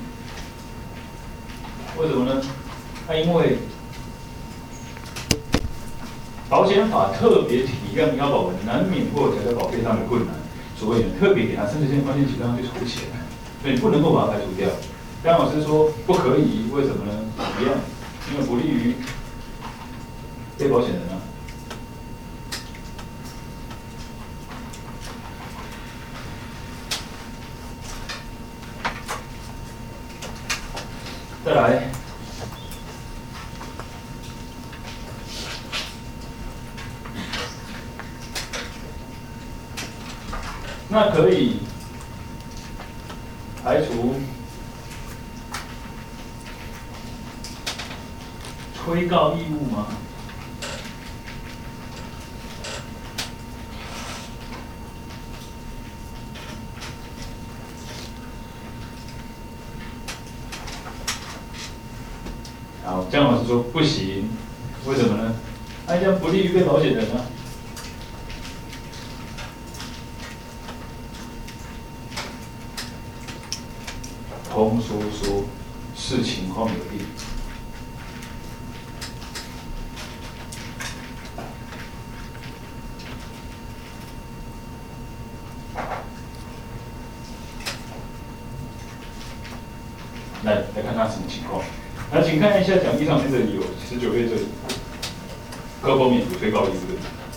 为什么呢？因为保险法特别体谅要保文难免或缴交保费上的困难，所以呢特别给他30天宽限期让他去筹钱，所以你不能够把它排除掉。 张老师说不可以，为什么呢？一样，因为不利于被保险人啊。再来，那可以排除催告义务吗？好，姜老师说不行，为什么呢？那这样不利于被保险人啊。通说视情况而定。来看看什么情况。那请看一下讲义上面这里有19页这里，可否免除催告义务的。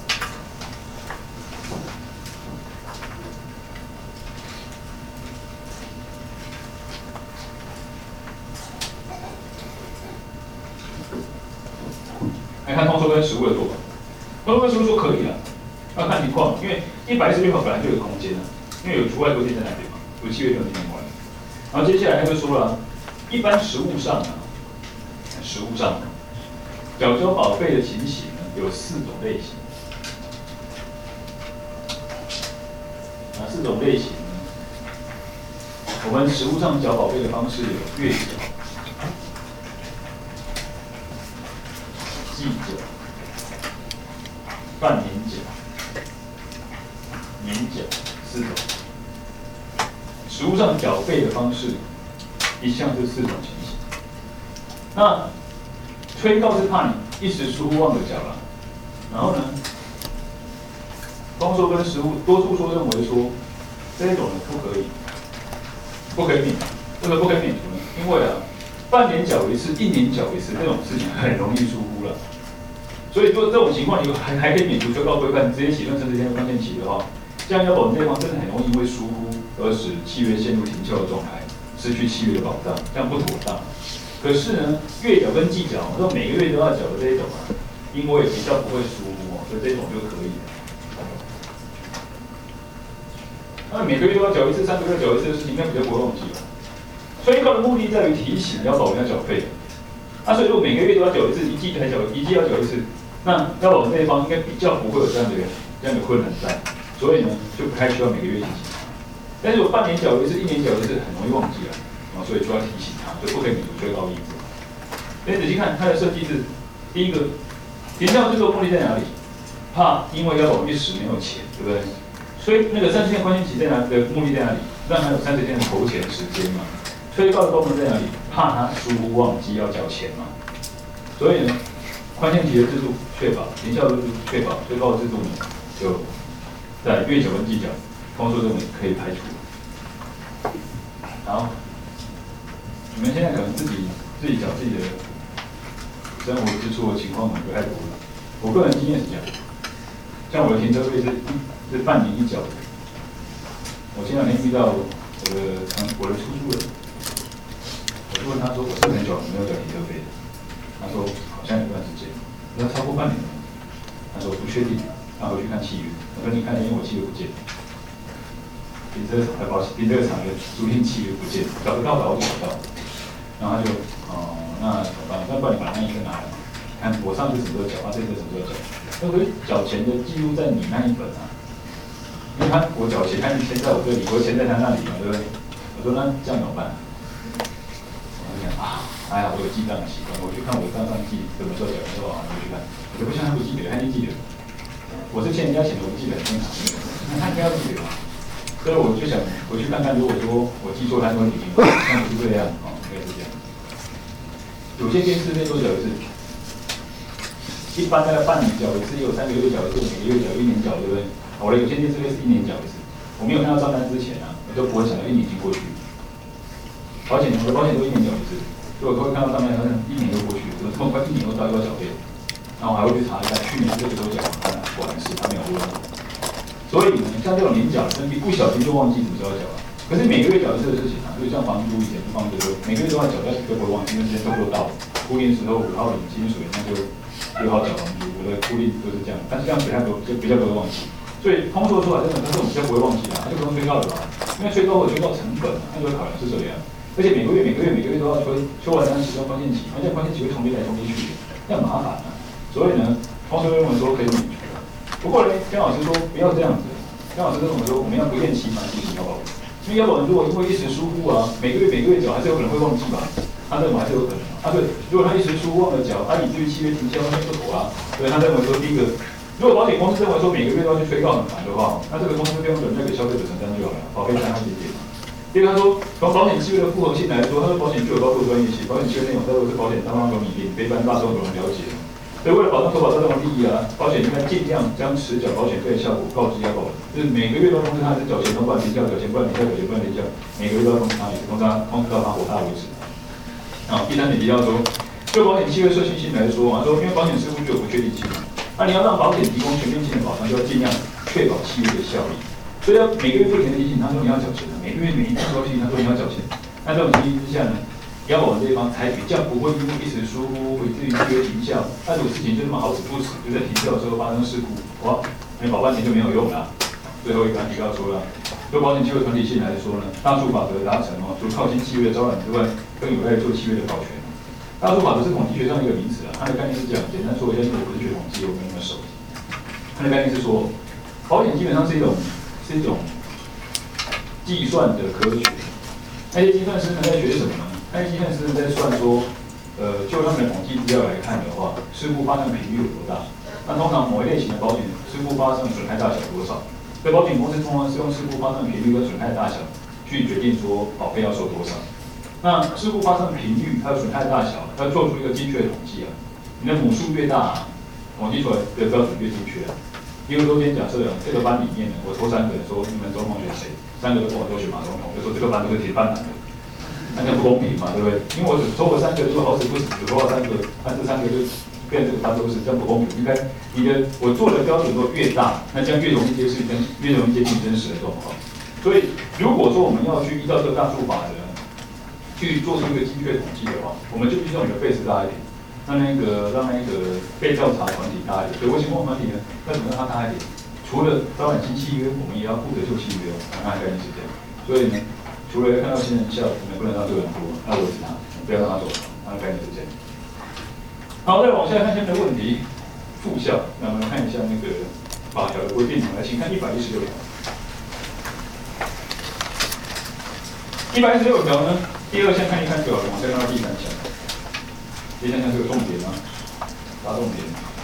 来看通说跟实务的做法。通说跟实务说可以啊，要看情况，因为116条本来就有空间啊，因为有除外规定在那边嘛，有契约条件相关。然后接下来他就说了，一般实务上缴交保费的情形呢有4种类型。哪4种类型呢？我们实务上缴保费的方式有月缴、季缴、半年缴、年缴4种。实务上缴费的方式，一向就4种情形。那催告是怕你一时疏忽忘了缴了，然后呢，通说跟实务多数说认为说这一种呢不可以免，为什么不可以免除呢？因为啊，半年缴一次、1年缴一次这种事情很容易疏忽了，所以说这种情况你还可以免除催告规范，直接启动30天的关键期的话，这样要保人这一方真的很容易因为疏忽而使契约陷入停效的状态，失去契约的保障，这样不妥当。可是呢，月缴跟季缴，说每个月都要缴的这一种啊，因为比较不会疏忽哦，所以这种就可以了。那每个月都要缴一次、3个月缴一次的事情，应该比较不会忘记了。催告的目的在于提醒要保人要缴费。所以如果每个月都要缴一次，一季要缴一次，那要保人这一方应该比较不会有这样的困难在，所以呢，就不太需要每个月提醒他。但是我半年缴一次、1年缴一次，很容易忘记了。所以就要提醒他，就不可以免除催告义务。所以仔细看它的设计是，第一个，停效制作目的在哪里？怕因为要保一时没有钱，对不对？所以那个30天关键期在哪的目的在哪里？让他有30天的投钱时间嘛。催告的功能在哪里？怕他疏忽忘记要缴钱嘛。所以呢，关键期的制度确保，停效制度确保，催告的制度呢，就在月缴跟季缴，通说认为可以排除。好。你们现在可能自己缴自己的生活支出的情况不太多了。我个人经验是这样，像我的停车费是半年1缴的。我前2天遇到我的出租人，我就问他说我这很久没有缴停车费的，他说好像有段时间，我说超过半年了，他说我不确定，他回去看契约，我说你看，因为我契约不见了。停车场的租赁契约不见，找不到的我就找到。然后他就那怎么办？那不然你把那一份拿来嘛，看我上次什么时候缴，这次什么时候缴？那可以缴钱的记录在你那一本啊，因为我缴钱，他钱在我这里，我的钱在他那里嘛，对不对？我说那这样怎么办？我就想还好我有记账的习惯，我去看我账上记什么时候缴，什么时候我去看，我就不像他不记得，他一定记得。我是欠人家钱的，我不记得很正常，那他应该要记得嘛。所以我就想回去看看，如果说我记错，他会理我，那不是这样应该是这样。有些电视费多缴一次，一般大概半年缴一次，也有3个月缴一次，每个月缴1年缴，对不对？我的有些电视费是1年缴一次，我没有看到账单之前啊，我就不会想到1年已经过去。 保险有的保险都1年缴一次，所以我都会看到上面好像1年又过去了，怎么这么快1年又到又要缴费？然后我还会去查一下去年这个时候缴，看果然是他没有多少。所以呢，像这种年缴，你不小心就忘记什么时候缴了。可是每个月缴一次的事情啊，就像房租以前就放这个，每个月都要缴，但是就不会忘记，因为时间差不多到了，固定时候5号领薪水，那就6号缴房租，我的固定都是这样。但是这样比较不会忘记。所以通俗的说法，真的，但是我们比较不会忘记啊，就不用催告了吧？因为催告会催告成本啊，那就会考量是这样。而且每个月都要催完单使用关键期，而且关键期会重叠来重叠去，那很麻烦啊。所以呢，通俗认为说可以免除。不过呢，姜老师说不要这样子。姜老师跟我们说，我们要不厌其烦进行要保人，因为要保人如果因为一时疏忽啊，每个月缴，还是有可能会忘记吧？他认为还是有可能啊。对，如果他一时疏忽忘了缴，他以至于7月停销，那不妥啊。所以他认为说，第一个，如果保险公司认为说每个月都要去催告很烦的话，那这个公司费用转嫁给消费者承担就好了，保费单他减减。第二个，他说从保险契约的复合性来说，他说保险具有高度专业性，保险契约内容大多是保险双方有拟定，非一般大众有人了解。所以为了保障投保大众的利益啊，保险应该尽量将迟缴保险费的效果告知要保人，就是每个月都通知他是缴钱，不然停效，缴钱不然停效，缴钱不然停效，每个月都要通知他，也是通知到他火大为止。第3点提到说，就保险契约涉信性来说啊，说因为保险事故具有不确定性，那你要让保险提供全面性的保障，就要尽量确保契约的效力。所以要每个月不停的提醒他说你要缴钱的，每个月每一次都提醒他说你要缴钱。那这种情形之下呢？要保人这一方才比较不会因为一时疏忽，以至于契约停效。那如果事情就这么好死不死，就在停效的时候发生事故，哇，那保半年就没有用了。最后一个提到说了，就保险契约团体性来说呢，大数法则达成除靠近契约的招揽之外，更有赖于做契约的保全。大数法则是统计学上一个名词啊，它的概念是这样，简单说一下，因为我不是学统计，我没那么熟。它的概念是说，保险基本上是一种计算的科学。那些计算师们在学什么呢？那些计算师在算说，就他们的统计资料来看的话，事故发生频率有多大？那通常某一类型的保险事故发生损害大小多少？所以保险公司通常是用事故发生频率跟损害大小去决定说保费要收多少。那事故发生频率还有损害大小，要做出一个精确的统计啊。你的母数越大，统计出来的标准越精确啊。比如说今天假设这个班里面呢，我抽3个人说你们总统选谁？3个都跟我都选马总统，就说这个班都是铁班男的。那这样不公平嘛，对不对？因为我只抽了3个，如果好死不死只抽了3个，那这3个就变成这个班都是，这样不公平。应该我做的标准都越大，那这样越容易接近真实的状况。所以如果说我们要去依照这个大数法则去做出一个精确统计的话，我们就必须让你的 base 大一点，让那个被调查团体大一点。所以微型共同团体呢，要怎么让它大一点？除了招揽新契约，我们也要负责旧契约，大概是这样。所以呢。除了看到新人笑，我们不能让这个人多，要维持他，不要让他走，他的概念是这样。好，再往下看下面的问题，复效。那我们来看一下那个法条的规定，来，请看116条。116条呢，第2项看一看就好了，往下看到第3项。第3项是个重点啊，大重点。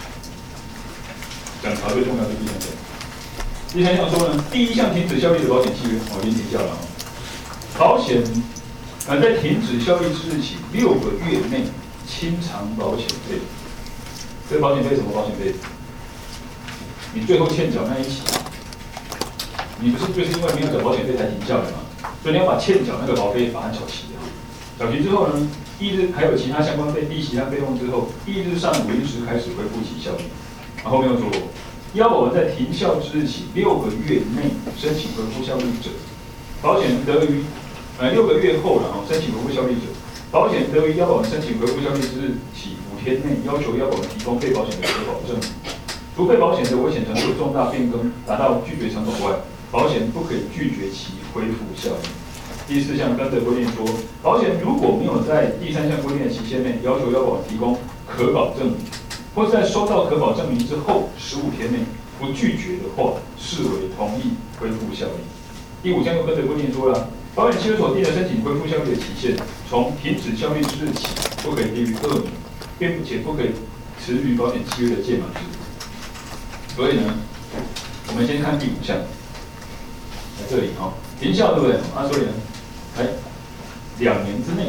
讲查最重要的第3项。第3项说呢，第1项停止效力的保险契约，已经停效了。保险在停止效力之日起6个月内清偿保险费。这保险费什么保险费？你最后欠缴那一期，你不是就是因为没有缴保险费才停效的吗？所以你要把欠缴那个保费把它缴齐。缴齐之后呢，翌日还有其他相关费利息和费用之后，翌日上午0时开始恢复其效力。然后没有说，要保人在停效之日起6个月内申请恢复效力者，保险得于6个月后，然后申请恢复效力者，保险得于要保人申请恢复效力之日起5天内，要求要保人提供被保险的核保证明。除被保险的危险程度有重大变更，达到拒绝成本外，保险不可以拒绝其恢复效力。第4项跟着规定说，保险如果没有在第3项规定的期限内要求要保人提供可保证明，或是在收到可保证明之后15天内不拒绝的话，视为同意恢复效力。第5项又跟着规定说了。保险契约所定的申请恢复效力的期限，从停止效力之日起，不可以低于2年，并且不可以迟于保险契约的届满之日。所以呢，我们先看第5项，在这里停效对不对？所以呢，2年之内，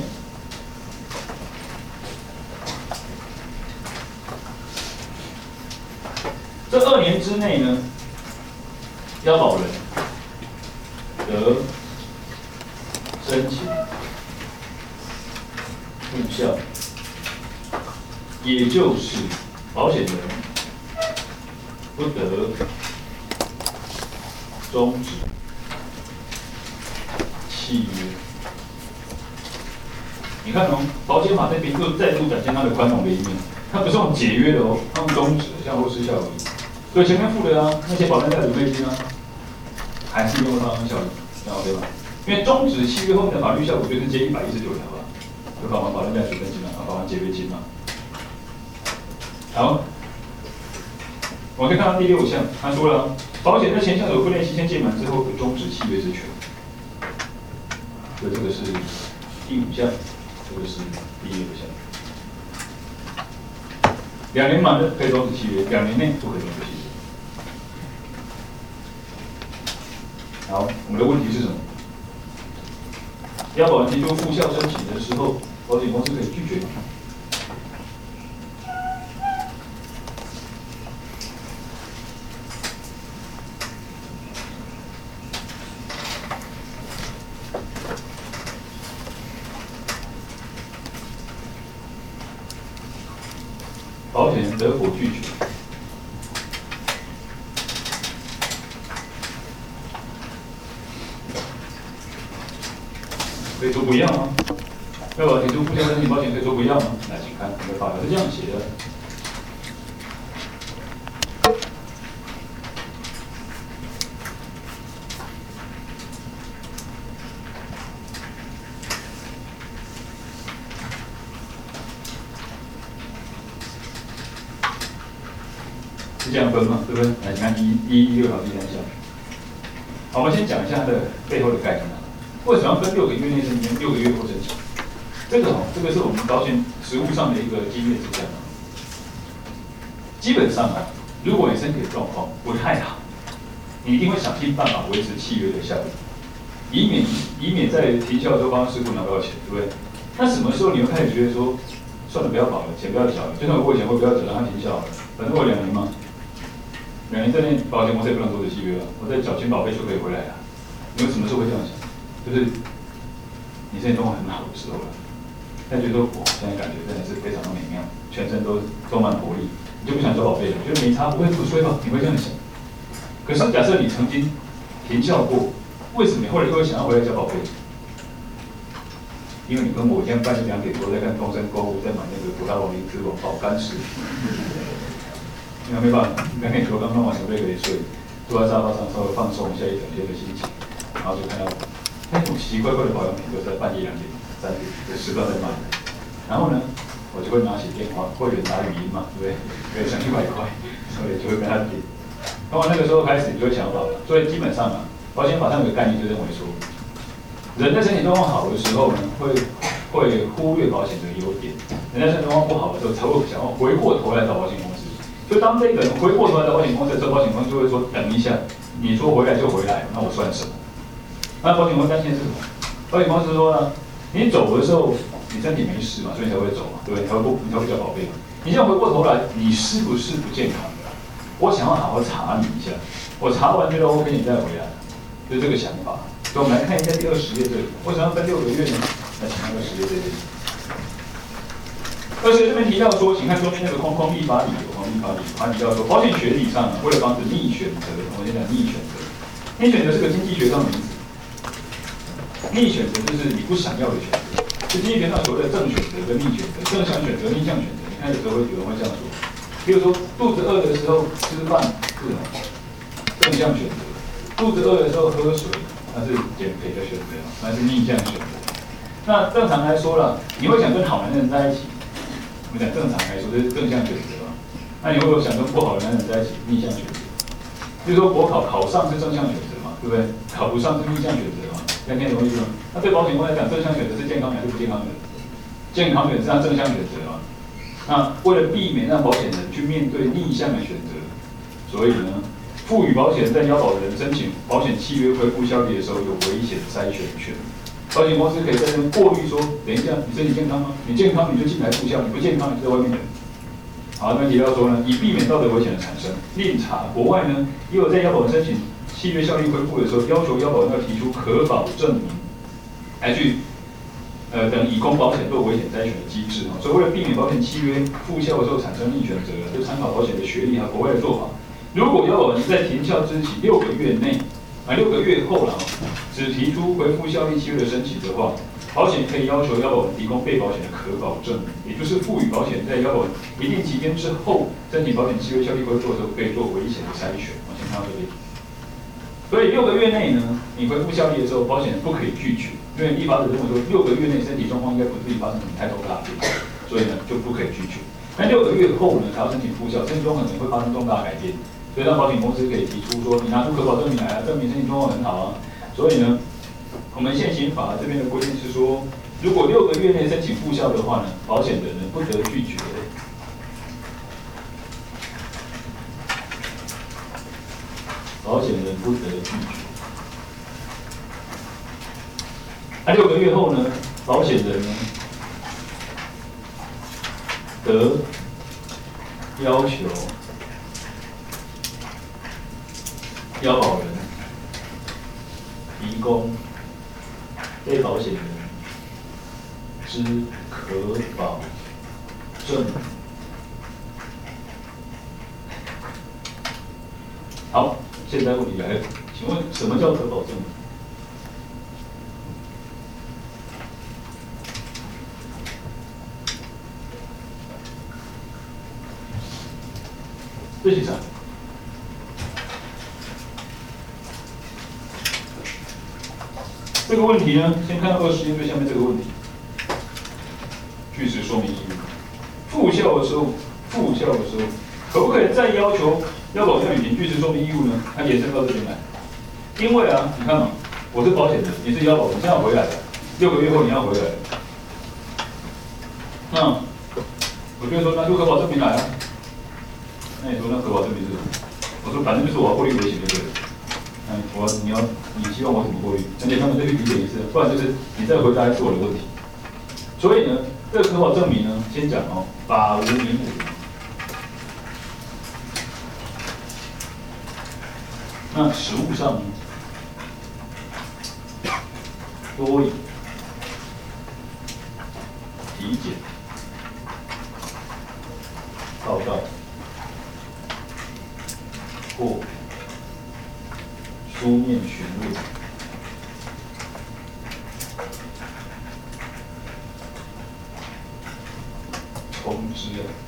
这2年之内呢，要保人得申请也就是保险人不得终止契约。你看哦，保险法这边又再度展现它的宽容的一面，它不是用解约的哦，它用终止，像或失效而已。所以前面付的啊那些保单贷准备金啊，还是用到效力，这样 OK 吧？因为终止契约后面的法律效果就是接119条了，就保完保单贷准备金嘛，保完解约金嘛。好，我们可以看到第6项，他说了，保险在前项所规定期限届满之后，可终止契约之权。所以这个是第5项，这个是第6项。2年满的可以终止契约，2年内不可以终止契约。好，我们的问题是什么？要保人提出复效申请的时候，保险公司可以拒绝吗？保险人得否拒绝？可以说不要吗？要保提出复效申请，保险可以说不要吗？来，请看我们的法条是这样写的。是这样分嘛，对不对？来，你看116条第3项。好，我们先讲一下它的背后的概念。为什么要分6个月内申请，6个月后申请？这个是我们保险实务上的一个经验是这样的。基本上啊，如果你身体的状况不太好，你一定会想尽办法维持契约的效力，以免在停效的时候帮师傅拿不到钱，对不对？那什么时候你会开始觉得说，算了，不要保了，钱不要缴了，就算我过钱我不要缴，让它停效了，反正我2年嘛，2年之内保险公司也不能终止契约了，我再缴钱保费就可以回来了。你们什么时候会这样想？就是你身体状况很好的时候了，但觉得说我现在感觉真的是非常的美妙，全身都充满活力，你就不想交保费了，觉得没差，不会这么衰吧？你会这样想。可是假设你曾经停效过，为什么你后来又会想要回来交保费？因为你跟我一样半夜2点多在看东森购物，在买那个国大王灵芝王保肝石，因为没办法，2点多刚刚完全可以睡，坐在沙发上稍微放松一下一整天的心情，然后就看到那种奇奇怪怪的保养品都在半夜2点、3点的时段在卖，然后呢，我就会拿起电话，会员打语音嘛，对不对？可以省100块，所以就会跟他点。然后那个时候开始你就会想法了，所以基本上啊，保险法上有个概念就认为说，人在身体状况好的时候呢，会忽略保险的优点；人在身体状况不好的时候，才会想要回过头来找保险公司。所以当这个人回过头来找保险公司的时候，保险公司就会说：等一下，你说回来就回来，那我算什么？那保险公司担心的是什么？保险公司说呢，你走的时候你身体没事嘛，所以你才会走嘛，对不对？你才会交保费嘛。你现在回过头来，你是不是不健康的？我想要好好查你一下，我查完觉得 OK， 你再回来，就是这个想法。所以我们来看一下第20页这里，为什么要分6个月呢？来，请看20页这里。20页这边提到说，请看中间那个空立法理由，它提到说，保险学理上呢，为了防止逆选择，我先讲逆选择。逆选择是个经济学上的名词，逆选择就是你不想要的选择。就经济学上所谓的正选择跟逆选择，正向选择、逆向选择。你看有时候有人会这样说，比如说肚子饿的时候吃饭是什么？正向选择；肚子饿的时候喝水，那是减肥的选择，那是逆向选择。那正常来说了，你会想跟好男人在一起，我们讲正常来说这是正向选择嘛？那你会不会想跟不好的男人在一起，逆向选择？比如说国考上是正向选择嘛，对不对？考不上是逆向选择嘛？两天有意思吗？那对保险公司来讲，正向选择是健康还是不健康的？健康选择是正向选择嘛？那为了避免让保险人去面对逆向的选择，所以呢，赋予保险人在要保人申请保险契约恢复效力的时候有危险筛选权。保险公司可以在这边过滤说，等一下，你身体健康吗？你健康你就进来复效，你不健康你就在外面等。好，那边提到说呢，以避免道德危险的产生，另查国外呢，也有在要保人申请契约效力恢复的时候，要求要保人要提出可保证明，来去等以供保险做危险灾权的机制所以为了避免保险契约复效的时候产生逆权责任，就参考保险的学历和国外的做法。如果要保人在停效之起6个月内，6个月后只提出恢复效力契约的申请的话，保险可以要求要保人提供被保险的可保证明，也就是赋予保险在要保人一定期间之后申请保险契约效力恢复的时候，可以做危险的筛选。我先看到这里。所以6个月内呢，你恢复效力的时候，保险人不可以拒绝，因为立法者认为说6个月内身体状况应该不至于发生什么太重大的变化，所以呢就不可以拒绝。但6个月后呢，才要申请复效，身体状况可能会发生重大改变，所以让保险公司可以提出说，你拿出可保证明来证明身体状况很好所以呢，我们现行法这边的规定是说，如果6个月内申请复效的话呢，保险人不得拒绝。保险人不得拒绝。6个月后呢，保险人呢得要求要保人提供被保险人之可保证明。好。现在问题来了，请问什么叫可保证明？这是啥？这个问题呢，先看到21最下面这个问题，据实说明义务。复效的时候，可不可以再要求要保证履行据实说明义务呢？它延伸到这边来，因为你看我是保险人，你是要保人，你现在要回来的，6个月后你要回来的，那我就说拿出可保证明来那你说那可保证明是什么？我说反正就是我要过滤危险就对了。你希望我怎么过滤？而且他们再去理解一次，不然就是你再回答一次我的问题。所以呢，这个可保证明呢，先讲法无明武。那实务上呢，多以体检、报告或书面询问通知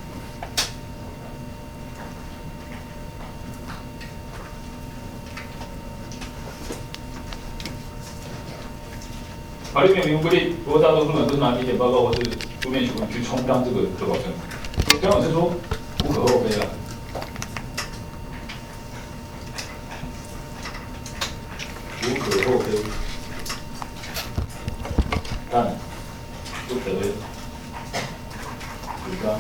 法律没有明文规定，不过大多数人都是拿体检报告或是书面询问去充当这个可保证。姜老师说无可厚非啦，无可厚非，但不得主张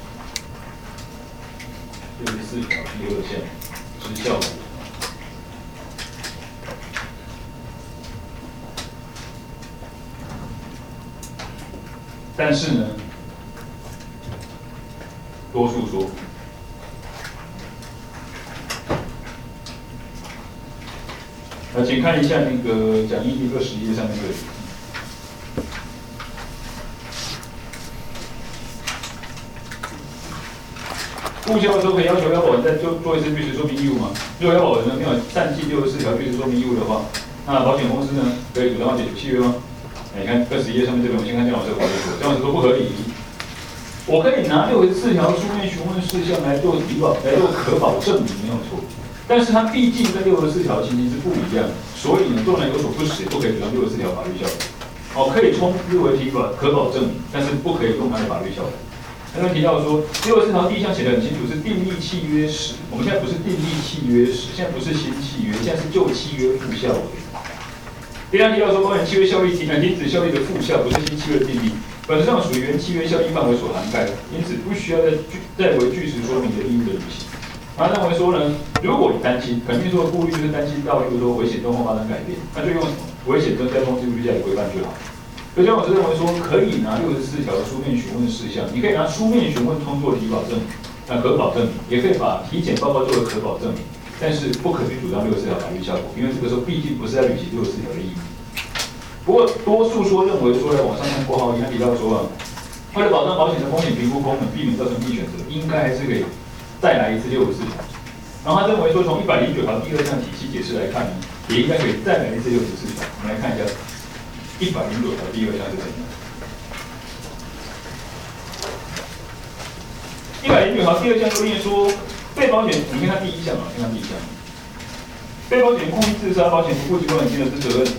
64条第2项之效果。但是呢，多数说，请看一下那个讲义第21页上面这里。复效的时候可以要求要保人再做一次据实说明义务吗？如果要保人呢没有善尽64条据实说明义务的话，那保险公司呢可以主张要解除契约吗？你看21页上面这边，我先看姜老师的回复。姜老师说不合理。我可以拿64条书面询问事项来做可保证明，没有错。但是它毕竟跟64条情形是不一样的，所以呢，纵然有所不实，不可以主张64条法律效果。可以称之为可保证明，但是不可以用它的法律效果。刚刚提到说，64条第1项写得很清楚，是订立契约时。我们现在不是订立契约时，现在不是新契约，现在是旧契约复效而已。第2提到说，保险契约效力停止效力的复效，不是新契约的订立，本质上属于原契约效力范围所涵盖的，因此不需要再为据实说明的义务的履行。他认为说呢，如果你担心，肯定说顾虑就是担心到，例如说危险状况发生改变，那就用什么危险增加通知律下来规范就好。所以姜老师认为说，可以拿64条的书面询问事项，你可以拿书面询问通作提保证明，可保证明，也可以把体检报告作为可保证明。但是不可去主张64条法律效果，因为这个时候毕竟不是在履行64条的义务。 不过多数认为说，往上看括号1，他提到说啊，为了保障保险的风险评估功能，避免造成逆选择，应该还是可以再来一次64条。然后他认为说，从109条第2项体系解释来看呢，也应该可以再来一次64条。我们来看一下109条第2项是怎样。109条第2项规定说，被保险，你看它第1项啊，看它第1项，被保险故意自杀，保险不负起保险金额之责任。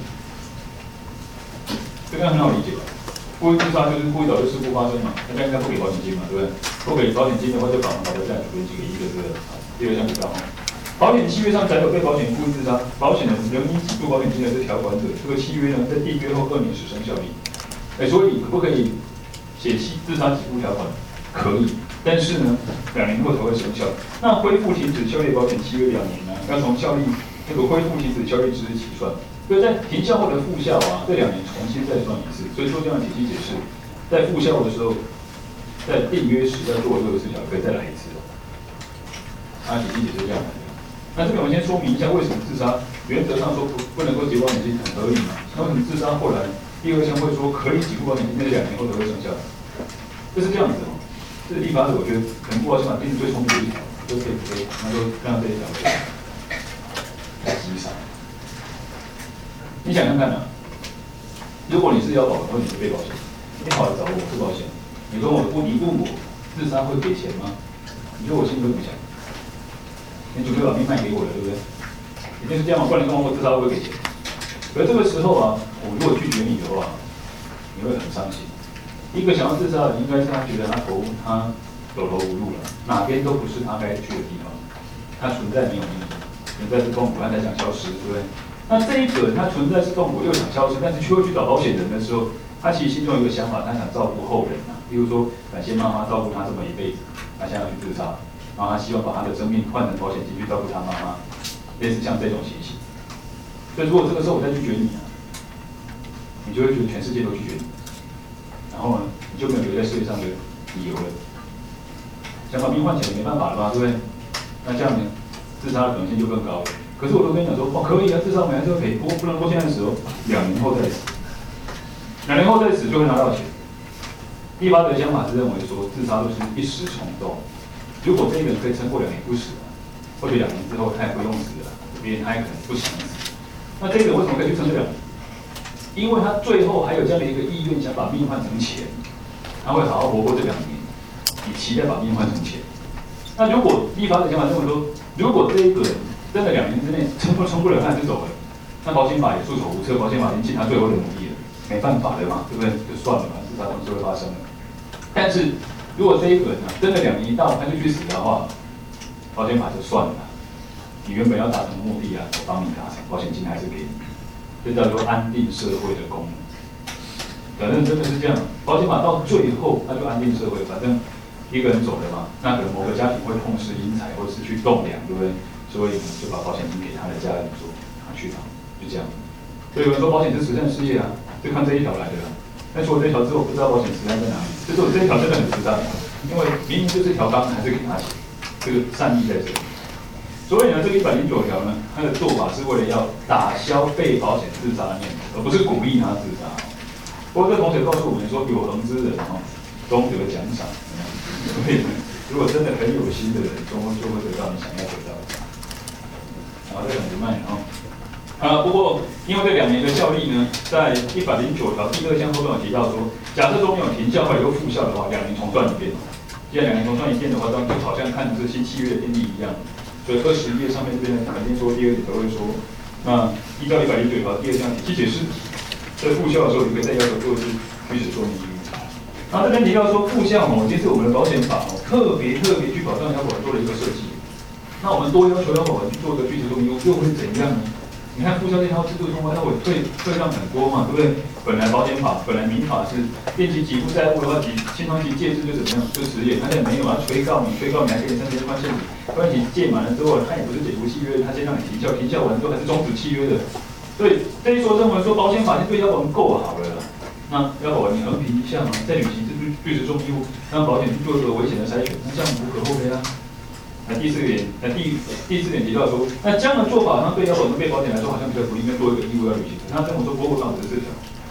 这个很好理解吧？故意自杀就是故意导致事故发生嘛，那这样应该不给保险金嘛，对不对？不给保险金的话，就把保责债主给几个亿的，对不对？第2项比较好。保险契约上载有被保险故意自杀，保险人仍应给付保险金额之条款者，这个契约呢，在订约后2年始生效力。所以可不可以写自杀给付条款？可以，但是呢，2年后才会生效。那恢复停止效力保险契约2年呢，要从效力那个恢复停止效力之日起算。所以在停效后的复效啊，这2年重新再算一次。所以做这样的体系解释，在复效的时候，在订约时要做64条，可以再来一次。体系解释这样来的。那这边我们先说明一下，为什么自杀原则上说不能够给保险金，很合理嘛？那为什么自杀后来第2项会说可以给付保险金，但是2年后才会生效？就是这样子哦。这立法者我觉得可能不知道先把定义最聪明的一条，就可以不可以，那就让这一条来击杀。你想想看啊，如果你是要保的话，你是被保险，你跑来找我是保险，你问我自杀会给钱吗？你觉得我心里会怎么想？你准备把命卖给我了，对不对？一定是这样嘛，不然你跟我自杀会不会给钱？而这个时候啊，我如果拒绝你的话，你会很伤心。一个想要自杀的，应该是他觉得他走投无路了，哪边都不是他该去的地方，他存在没有意义，存在是痛苦，他才想消失，对不对？那这一个人他存在是痛苦又想消失，但是却会去找保险人的时候，他其实心中有一个想法，他想照顾后人啊，例如说感谢妈妈照顾他这么一辈子，他想要去自杀，然后他希望把他的生命换成保险金去照顾他妈妈，类似像这种情形。所以如果这个时候我再拒绝你啊，你就会觉得全世界都拒绝你。然后呢，你就没有留在世界上的理由了。想把命换钱也没办法了吧，对不对？那这样呢，自杀的可能性就更高了。可是我都跟你讲说，可以啊，自杀我们还是要赔，不过不能够现在死哦，2年后再死。2年后再死就会拿到钱。立法者的想法是认为说，自杀都是一时冲动。如果这个人可以撑过2年不死了，或者2年之后他也不用死了，别人他也可能不想死。那这个人为什么可以去撑这2年？因为他最后还有这样的一个意愿，想把命换成钱，他会好好活过这2年，以期待把命换成钱。那如果立法者想法认为说，如果这一个人真的2年之内撑不了，他就走了，那保险法也束手无策，保险法已经尽他最后的努力了，没办法了嘛，对不对？就算了嘛，自杀总是会发生的。但是如果这一个人真的2年一到他就去死的话，保险法就算了，你原本要达成的目的啊，我帮你达成，保险金还是给你。这叫做安定社会的功能。反正真的是这样，保险法到最后它就安定社会，反正一个人走了嘛，那可能某个家庭会痛失英才，或是去栋梁，对不对？所以就把保险金给他的家人说，拿去吧，就这样。所以有人说保险是慈善事业啊，就看这一条来的啦。但除了这一条之后，不知道保险慈善在哪里。就是我这一条真的很慈善，因为明明就是一条纲，还是给他钱，这个善意在这里。所以呢，这个109条呢，它的做法是为了要打消被保险自杀的念头，而不是鼓励他自杀。不过这同学告诉我们说，有恒之人终得奖赏。所以呢，如果真的很有心的人，终就会得到你想要得到的。然后这很不慢不过因为这2年的效力呢，在109条第2项后面有提到说，假设中间有停效或者又复效的话，2年重算一遍。既然2年重算一遍的话，就好像看成是新契约的定义一样。所以21页上面这边肯定说第2节都会说，那依照109条第2项体系解释，在复效的时候，你可以再要求做一次虚实说明义务。然后这边提到说复效其实我们的保险法特别去保障要保人做了一个设计。那我们多要求要保人去做个虚实说明义务，又会怎样呢？你看复效这套制度通过，它会退让很多嘛，对不对？本来保险法、本来民法是定期给付债务的话，清偿期届至就怎么样，就10年，他现在没有啊，催告你还给你3000块现金，关系届满了之后，他也不是解除契约，他先让你停效，停效完之后还是终止契约的。所以这一说认为说保险法是对要保人够好了啦，那要保人你衡平一下嘛，在履行这律师说明义务，让保险去做一个危险的筛选，那这样无可厚非啊。第4点提到说，那这样的做法，那对要保人被保险来说好像比较不利，应该多一个义务要履行。那这么说，不过我讲的是4条，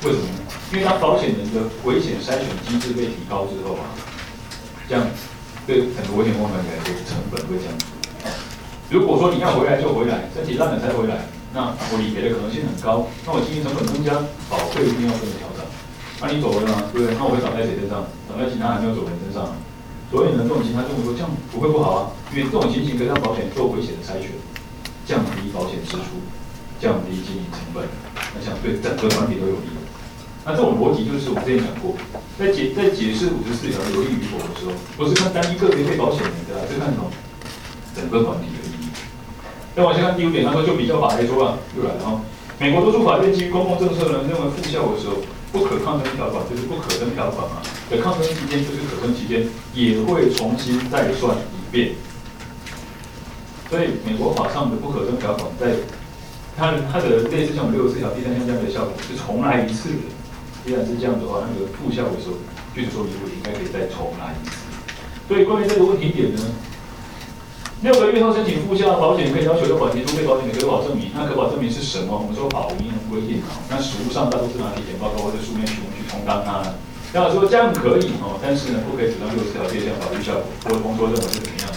为什么呢？因为当保险人的危险筛选机制被提高之后啊，这样对很多危险工程来说成本会降低。如果说你要回来就回来，身体烂了才回来，那我理赔的可能性很高，那我经营成本增加，保费一定要跟着调整。那你走了吗？对不对？那我会长在谁身上？长在其他还没有走的人身上。所以呢，这种情况认为说这样不会不好啊，因为这种情形可以让保险做危险的筛选，降低保险支出，降低经营成本，那相对整个团体都有利。那这种逻辑就是我们之前讲过，在解释54条有利与否的时候，不是看单一个别被保险人的，是看什么整个团体的利益。再往下看第5点，他说就比较法来说啊，又来了哈。美国多数法院基于公共政策呢，认为负效的时候，不可抗争条款就是不可争条款嘛，的抗争期间就是可争期间，也会重新再算一遍。所以美国法上的不可争条款，在它的类似像我们64条第3项这样的效果是重来一次的。既然是这样的话，那个负效的时候，据说你应该可以再重来一次。所以关于这个问题点呢，6个月后申请负效，保险可以要求要保提出被保险的可保证明。那可保证明是什么？我们说法无明文规定啊。那实务上大多是拿体检报告或者书面询问去充当它。要说这样可以哦，但是呢，不可以主张64条第2项法律效果。或者公说认为是怎么样？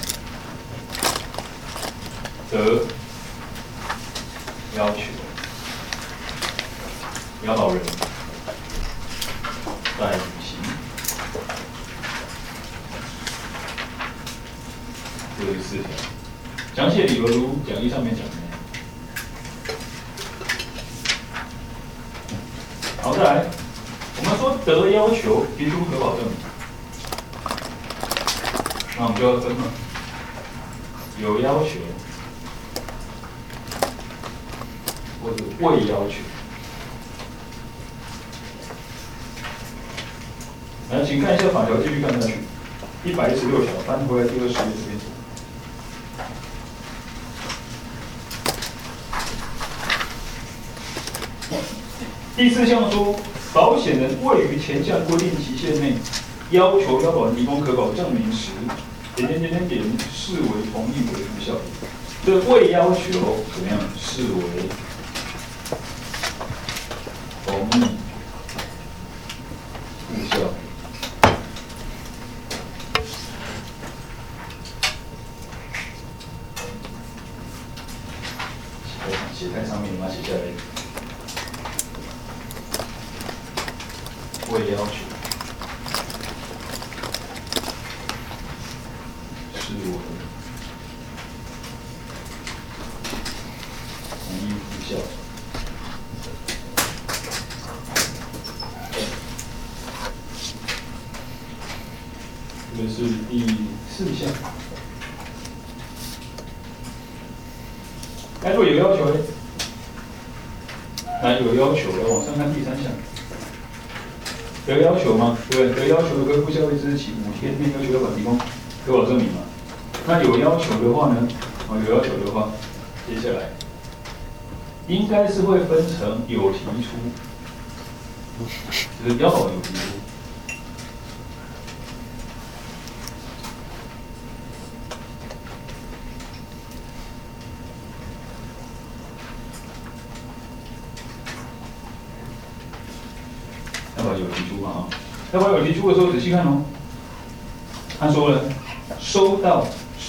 则要求要保人在履行64条，详细的理由如讲义上面讲的。好，再来，我们说得要求提出可保证，那我们就要分了，有要求或者未要求。来，请看一下法条，继续看下去。116条，翻回来第20页这边。第4项说，保险人未于前项规定期限内要求要保人提供可保证明时，视为同意为无效。这未要求怎么样？视为同意无效。写在上面，把它写下来。未要求视为同意无效。这个是第4项。那如果有要求呢？那有要求要往上看第3项。得要求吗？对不对？得要求的跟负效日之起5天内要求要保提供可保证明嘛。那有要求的话呢？有要求的话，接下来应该是会分成有提出，就是要保有提出。有提出嘛啊？要不然有提出的时候仔细看哦。他说了，收到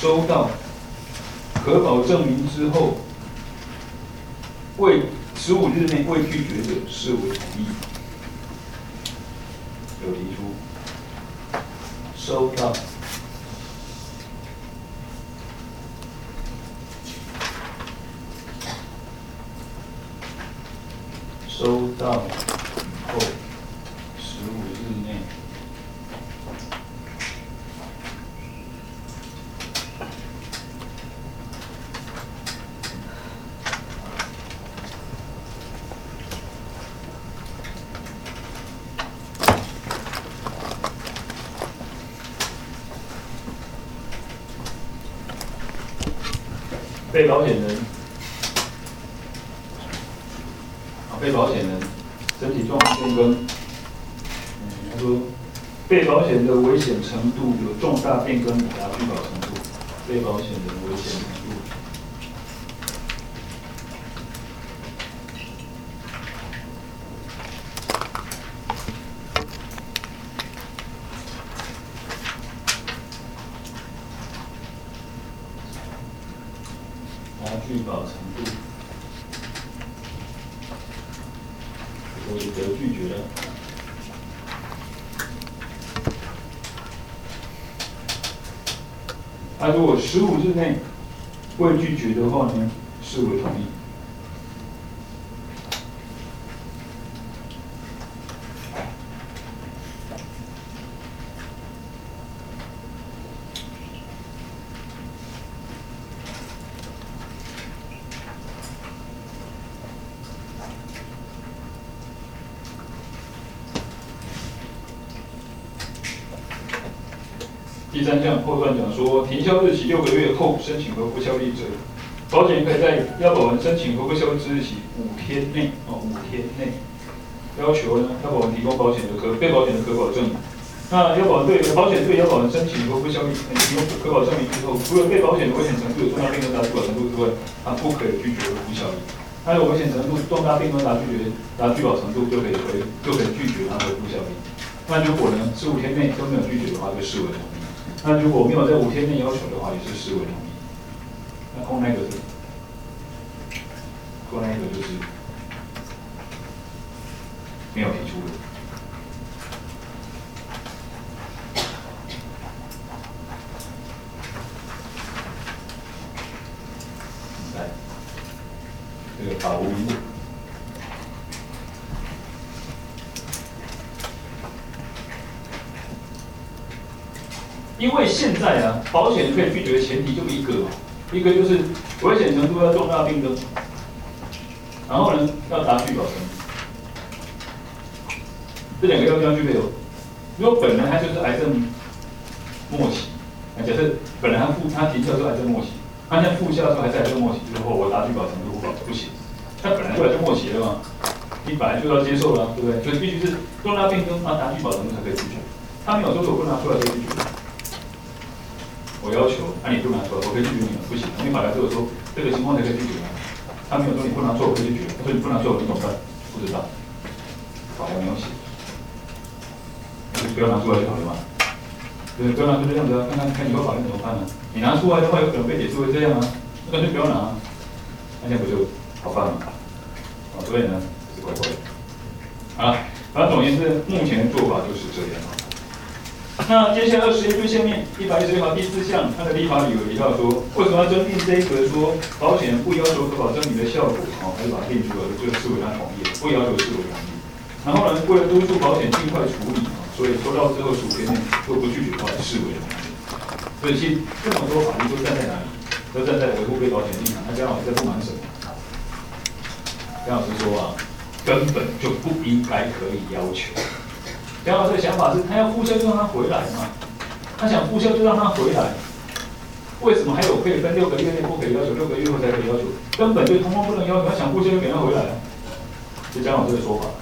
可保证明之后，未15日内未拒绝者，视为同意。有提出，收到。收到以后。15日内，被保险人，被保险人身体状况变更。他说，被保险的危险程度有重大变更以达拒保程度，被保险人危险程度。 拿具保程度，我就得拒绝了。如果15日内未拒绝的话呢，视为同意。第3项后段讲说，停销日期6个月后申请核不效力者，保险人可以在要保人申请核不效力之日起5天内，5天内要求呢要保人提供保险的被保险的可保证明。那要保人保险对要保人申请核不效力提供可保证明之后，除了被保险的危险程度有重大病跟达具保程度之外，他不可以拒绝核不效力。他有危险程度重大病跟达具保程度就可以拒绝他核不效力。那如果呢15天内都没有拒绝的话，就视为同意。那如果没有在5天内要求的话，也是视为同意。那空那个就是没有提出的。来，这个法无名。因为现在啊，保险可以拒绝的前提就一个嘛，一个就是危险程度要重大病症，然后呢要达具保证，这2个要具备有。如果本来他就是癌症末期，假设本来他停效是癌症末期，他现在复效的时候还是癌症末期，之后我达具保程度不行，他本来就癌症末期了嘛，你本来就要接受了，对不对？所以必须是重大病症达具保程度才可以拒绝。他没有说我不拿出来就拒绝。我要求，你不拿出来，我可以拒绝你，不行，因为法条只有说这个情况才可以拒绝啊。他没有说你不拿出来，我可以拒绝，他说你不拿出来，你怎么办？不知道，法条没有写，那就不要拿出来就好了嘛。对，不要拿出来这样子啊，看以后法律怎么判啊。你拿出来的话，有可能被解释为这样啊，那就不要拿，那这样不就好办吗？所以呢，是怪怪的。好了，反正总而言之，目前的做法就是这样。那接下来21最下面116条第4项，它的立法理由提到说，为什么要增订这一个说保险人不要求可保证明的效果，还是把它定出来，就视为他同意，不要求视为同意。然后呢，为了督促保险尽快处理，所以说到之后15天内如果不拒绝的话，视为同意。所以其实这么多法律都站在哪里？都站在维护被保险立场。那姜老师在不满什么？姜老师说啊，根本就不应该可以要求。姜老师的想法是，他要复效就让他回来嘛，他想复效就让他回来。为什么还有可以分6个月内不可以要求，6个月后才可以要求？根本就通通不能要求，他想复效就给他回来。是姜老师的说法。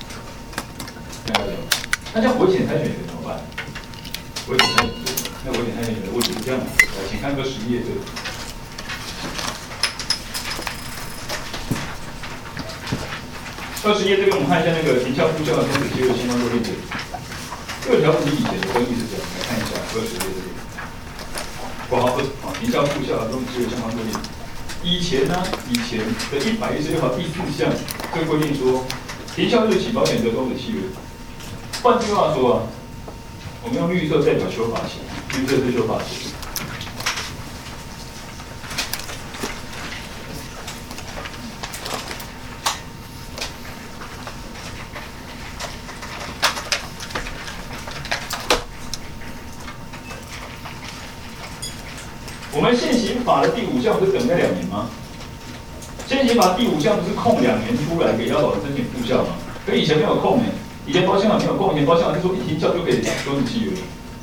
那这样危险筛选权怎么办？危险筛选权，那危险筛选权的问题是这样的，来，请看个10页这个。20页这边我们看一下那个停效复效的终止契约的相关规定。这个条文以前的争议是这样，来看一下20页这边。括号2，停效复效的终止契约相关规定。以前的116条第4项，这个规定说，停效日起保险得终止契约。换句话说啊，我们用绿色代表修法期，绿色是修法期。我们现行法的第5项不是等待2年吗？现行法第5项不是空2年出来给要保人申请复效吗？可以前没有空呢。以前保险法没有空，以前保险法是说一停效就可以终止契约。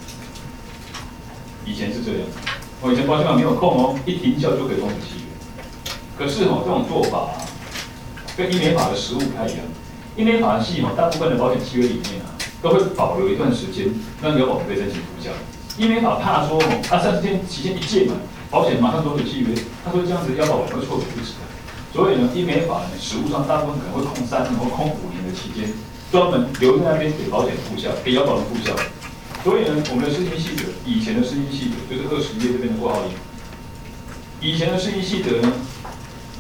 以前是这样，以前保险法没有空哦，一停效就可以终止契约。可是这种做法跟英美法的实务不太一样。英美法系大部分的保险契约里面都会保留一段时间，让有保人可以申请复效。英美法怕说30天期限一届满，保险马上终止契约，他说这样子要保人会措手不及。所以呢，英美法实务上大部分可能会空3年或空5年的期间。专门留在那边给保险复效，给要保人复效。所以呢，我们的施行细则，以前的施行细则就是20页这边的括号1。以前的施行细则呢，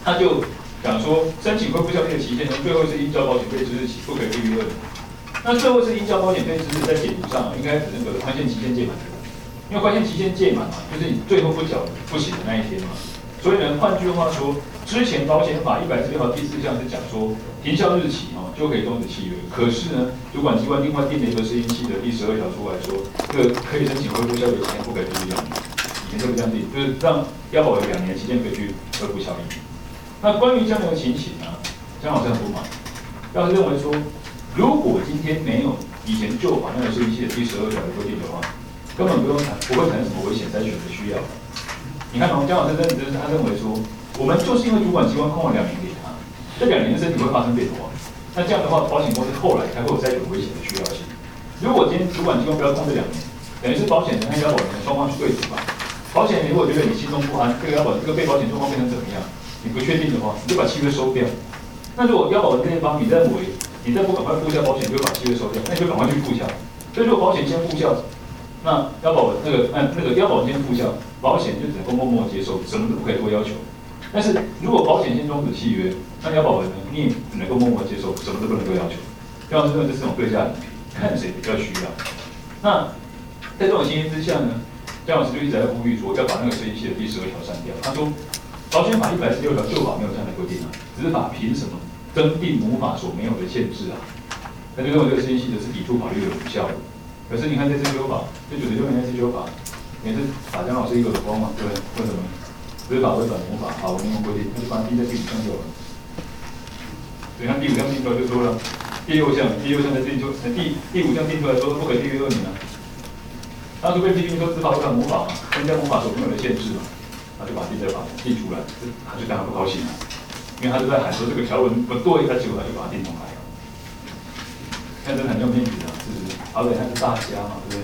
他就讲说，申请恢复效力的期限呢，最后是应交保险费之日起，不可以低于2年。那最后是应交保险费之日，在解读上应该指那个宽限期限届满的，因为宽限期限届满嘛，就是你最后不缴不行的那一天嘛。所以呢，换句话说，之前保险法146条第4项是讲说，停效日起就可以终止契约。可是呢，主管机关另外定了一个适应期的第12条出来说，这个可以申请恢复效力期间不可以低于2年。以前就这样定，就是让要保有2年期间可以去恢复效力。那关于这样的情形呢，江老师很不满，要是认为说，如果今天没有以前旧法那个适应期的第12条的规定的话，根本不会产生什么危险筛选的需要。你看江老师他认为说，我们就是因为主管机关空了2年给他，这2年的身体会发生变化。那这样的话，保险公司后来才会有筛选危险的需要性。如果今天主管机关不要空这2年，等于是保险人和要保人双方去对赌吧。保险人如果觉得你心中不安，这个被保险状况变成怎么样，你不确定的话，你就把契约收掉。那如果要保人这一方你认为你再不赶快付销，保险就会把契约收掉，那你就赶快去付销。所以如果保险先付销，那要保那个要保人先付销，保险就只能默默接受，什么都不可以多要求。但是如果保险先终止契约，那要保人呢，你也只能够默默接受，什么都不能够要求。要是这是种对价理赔，看谁比较需要。那在这种情形之下呢，江老师就一直在呼吁说，要把那个适应期的第12条删掉。他说，保险法116条旧法没有这样的规定啊，只是法凭什么增订母法所没有的限制啊？他就认为这个适应期的是抵触法律的无效的。可是你看这次修法，这96年那次修法，也是打江老师一个耳光嘛，对不对？为什么？执法违反母法，好，我明文规定，那就把它定在第5项就好了。所以看第5项定出来就说了，第6项的定出，第5项定出来说不可以低于2年啊。当初被批评说执法违反母法嘛，增加母法所没有的限制嘛，他就把定在法定出来，他就当然不高兴了，因为他就在喊说这个条文不对，他结果他就把它定出来了。看这很要面子啊，是不是？而且他是大家嘛，对不对？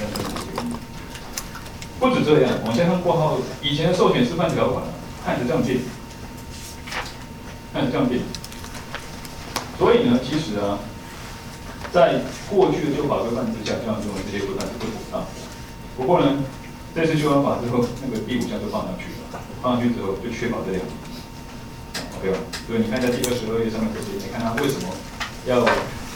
不止这样，往下看括号，以前的授权示范条款它也是这样定，所以呢，其实啊，在过去的旧法规范之下，这样认为这些规范是不妥当。不过呢，这次修完法之后，那个第5项就放上去了，放上去之后就确保这2年 ，OK 吧？所以你看一下第22页上面这些，你看他为什么要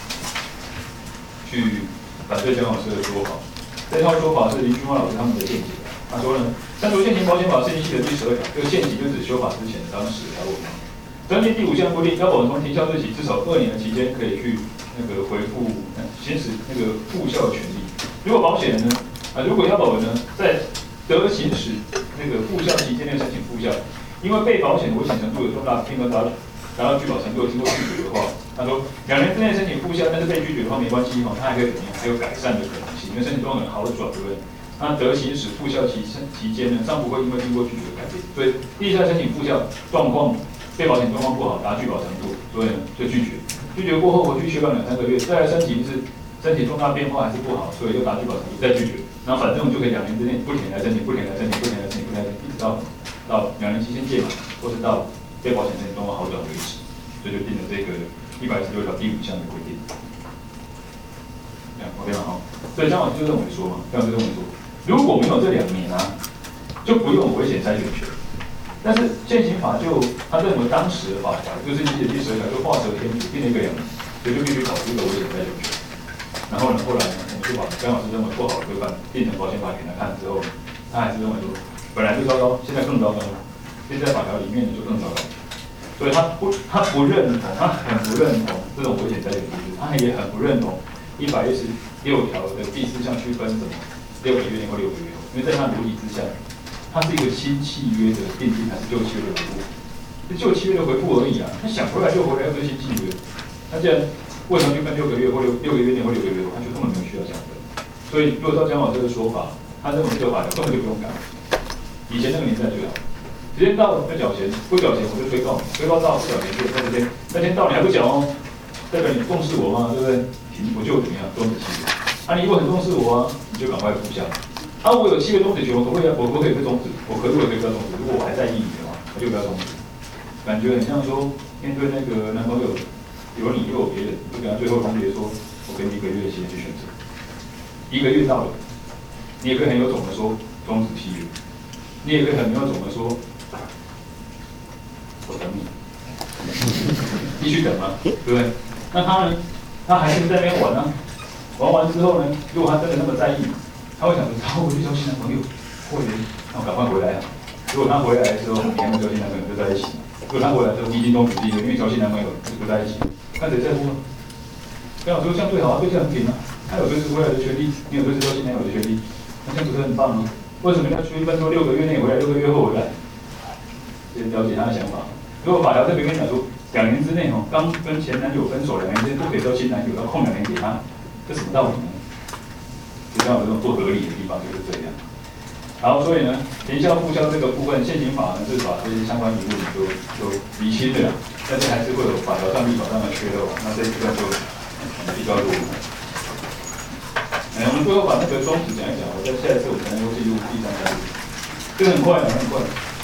去反对江老师的说法。这套说法是林君华老师他们的见解。他说呢，删除现行保险法适应期的第12条，这个现行就指修法之前的当时条文。增订第5项规定，要保人从停效日起至少2年的期间，可以去回复行使复效的权利。如果保险人呢，如果要保人呢，在得行使复效期间内申请复效，因为被保险的危险程度有重大，并达到拒保程度，经过拒绝的话，他说2年之内申请复效，但是被拒绝的话没关系他还可以怎么样？还有改善的可能性，因为申请中很好转，对不对？那得行使复效期间呢，尚不会因为经过拒绝改变，所以第一次申请复效状况，被保险状况不好，达拒保程度，所以呢就拒绝。拒绝过后回去休养2-3个月，再来申请是身体重大变化还是不好，所以就达拒保程度再拒绝。然后反正我们就可以2年之内不停来申请，一直到2年期限届满，或是到被保险人状况好转为止。所以就定了这个116条第5项的规定。OK 吗？所以江老师就认为说嘛，如果没有这2年啊，就不用有危险筛选权。但是现行法就他认为当时的法条就是第12条就画蛇添足，定了一个2年，所以就必须考虑这个危险筛选权。然后呢，后来呢，我们就把江老师认为不好的规范变成保险法给他看之后，他还是认为说本来就糟糕，现在更糟糕了，现在法条里面就更糟糕。所以他不认同，他很不认同这种危险筛选机制，他也很不认同116条的第4项区分什么6个月内或6个月后，因为在他逻辑之下，它是一个新契约的订定还是旧契约的回复？是旧契约的回复而已啊，他想回来就回来，又不是新契约。那既然为什么去分6个月或6个月内或6个月后，他就根本没有需要这样分。所以如果照江老师的说法，他认为这个法条根本就不用改，以前那个年代最好。时间到了要缴钱，不缴钱我就催告你，催告到不缴钱就那天到你还不缴哦，代表你重视我吗？对不对？我就怎么样终止契约。你如果很重视我啊，你就赶快付下。我有契约终止权，我可不可以被终止？我可以不要终止？如果我还在意你的话，我就不要终止。感觉很像说面对那个男朋友有你又有别人，就给他最后通牒说，我给你1个月的时间去选择。1个月到了，你也可以很有种的说终止契约，你也可以很没有种的说。我等你， 继续等嘛，对不对？那他呢，他还是在那边玩啊，玩完之后呢，如果他真的那么在意，他会想说，他会不会去交新男朋友？会，那我赶快回来啊。如果他回来的时候，你还没交新男朋友就在一起；如果他回来之后，你已经终止契约，因为交新男朋友就不在一起，看谁在乎啊？跟我说这样最好啊，对象很平啊，他有随时回来的权利，你有随时交新男友的权利，那这样不是很棒吗？为什么要区分说6个月内回来，6个月后回来？先了解他的想法。如果法条这边跟你讲说，2年之内刚跟前男友分手，2年之内不可以交新男友，要空2年给他，这什么道理呢？只要有这种不合理的地方就是这样。好，所以呢，停销复销这个部分，现行法呢是把这些相关疑问就厘清的啦，但是还是会有法条上、立法上的缺漏，那这一部分就比较弱。我们最后把那个宗旨讲一讲，我在下一次我才能够进入第3章。这个很快的，很快。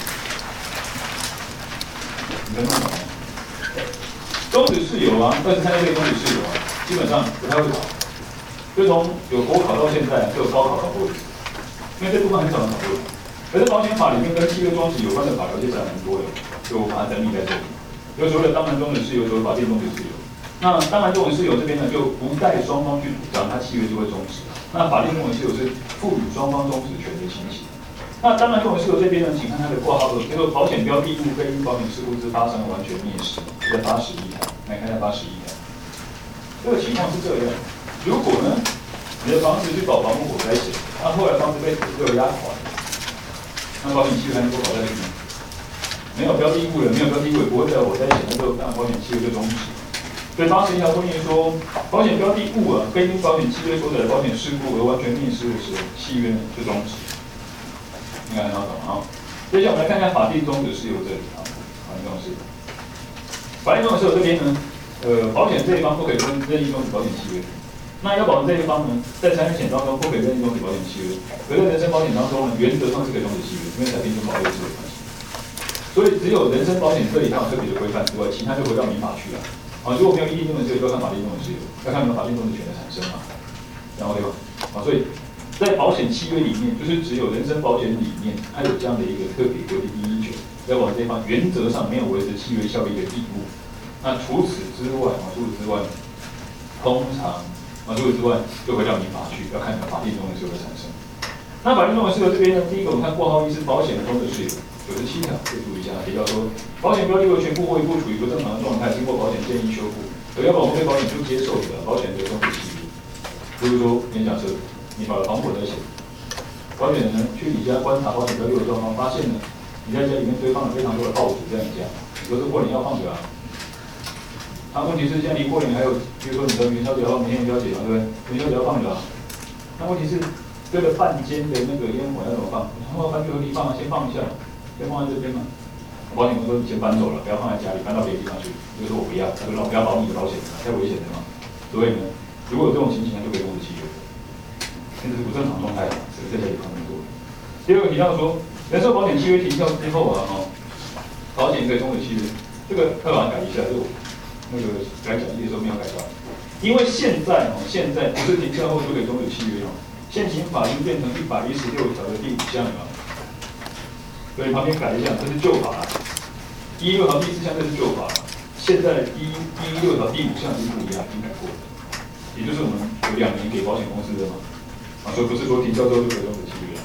你跟他讲，宗旨是有啊，23这个宗旨是有啊，基本上不太会考。就从有国考到现在，只有高考考过一次，因为这部分很少人考过。可是保险法里面跟契约宗旨有关的法条其实还蛮多的，就我把它整理在这里。有所谓的当然宗旨事由，所谓法定宗旨事由。那当然宗旨事由这边呢，就不带双方去主张，它契约就会终止。那法定宗旨事由是赋予双方终止权的情形。那当然宗旨事由这边呢，请看它的括号2，叫做保险标的物非因保险事故之发生完全灭失，在81条。来看一下81条。这个情况是这样：如果呢，你的房子去保房屋火灾险，那后来房子被土地压垮，那保险契约还能够保在里面？没有标的物了，没有标的物也不会在火灾险，那就当然保险契约就终止。所以81条规定说，保险标的物非因保险契约所载的保险事故而完全灭失的时候，契约呢就终止。应该很好懂啊。接下来我们来看看法定宗旨事由这里啊，法定宗旨。法定宗旨事由这边呢，保险这一方不可以任意终止保险契约。那要保的这一方呢，在财产险当中不可以任意终止保险契约，可在人身保险当中呢，原则上是可以终止契约，因为财平均保卫是有关系。所以只有人身保险这一条特别的规范之外，其他就回到民法去了。啊，如果没有一定宗旨事由，就要看法定宗旨事由，要看你们法定宗旨权的产生嘛，然后对吧？啊，所以在保险契约里面，就是只有人身保险里面，它有这样的一个特别规定依据，要保的这一方原则上没有维持契约效力的义务。那除此之外，通常除此之外就回到民法去，要看你们法定宗旨事由的产生。那法定宗旨事由这边呢，第一个我们看括号1是保险的宗旨事由。97条，可以注意一下，提到说，保险标的物全部或一部处于不正常的状态，经过保险建议修复，而要保对保险不接受的，保险的终止契约。比如说，假设你保了防火灾险，保险人呢去你家观察保险标的物的状况，发现呢你在家里面堆放了非常多的报纸在你家，有时候过年要放着啊。那问题是现在离过年还有，比如说你的元宵节要放，明天元宵节嘛，对不对？元宵节要放着啊。那问题是堆了半间的那个烟火要怎么放？然后搬去何地放啊？先放一下。先放在这边嘛，保险公司说你先搬走了，不要放在家里，搬到别的地方去。就说我不要，他说我不要保你的保险，太危险了嘛。所以呢，如果有这种情形，就可以终止契约。这是不正常状态，是在家里放工作。第二个提到说，人寿保险契约停效之后保险可以终止契约，这个要把它改一下，就那个改讲义的时候没有改到，因为现在不是停效后就可以终止契约了，现行法已经变成116条的第5项了。所以旁边改一下，这是旧法了。116条第4项这是旧法了，现在116条第5项是不一样，已经改过了。也就是我们有2年给保险公司的嘛，所以不是说停销之后就可以终止契约了。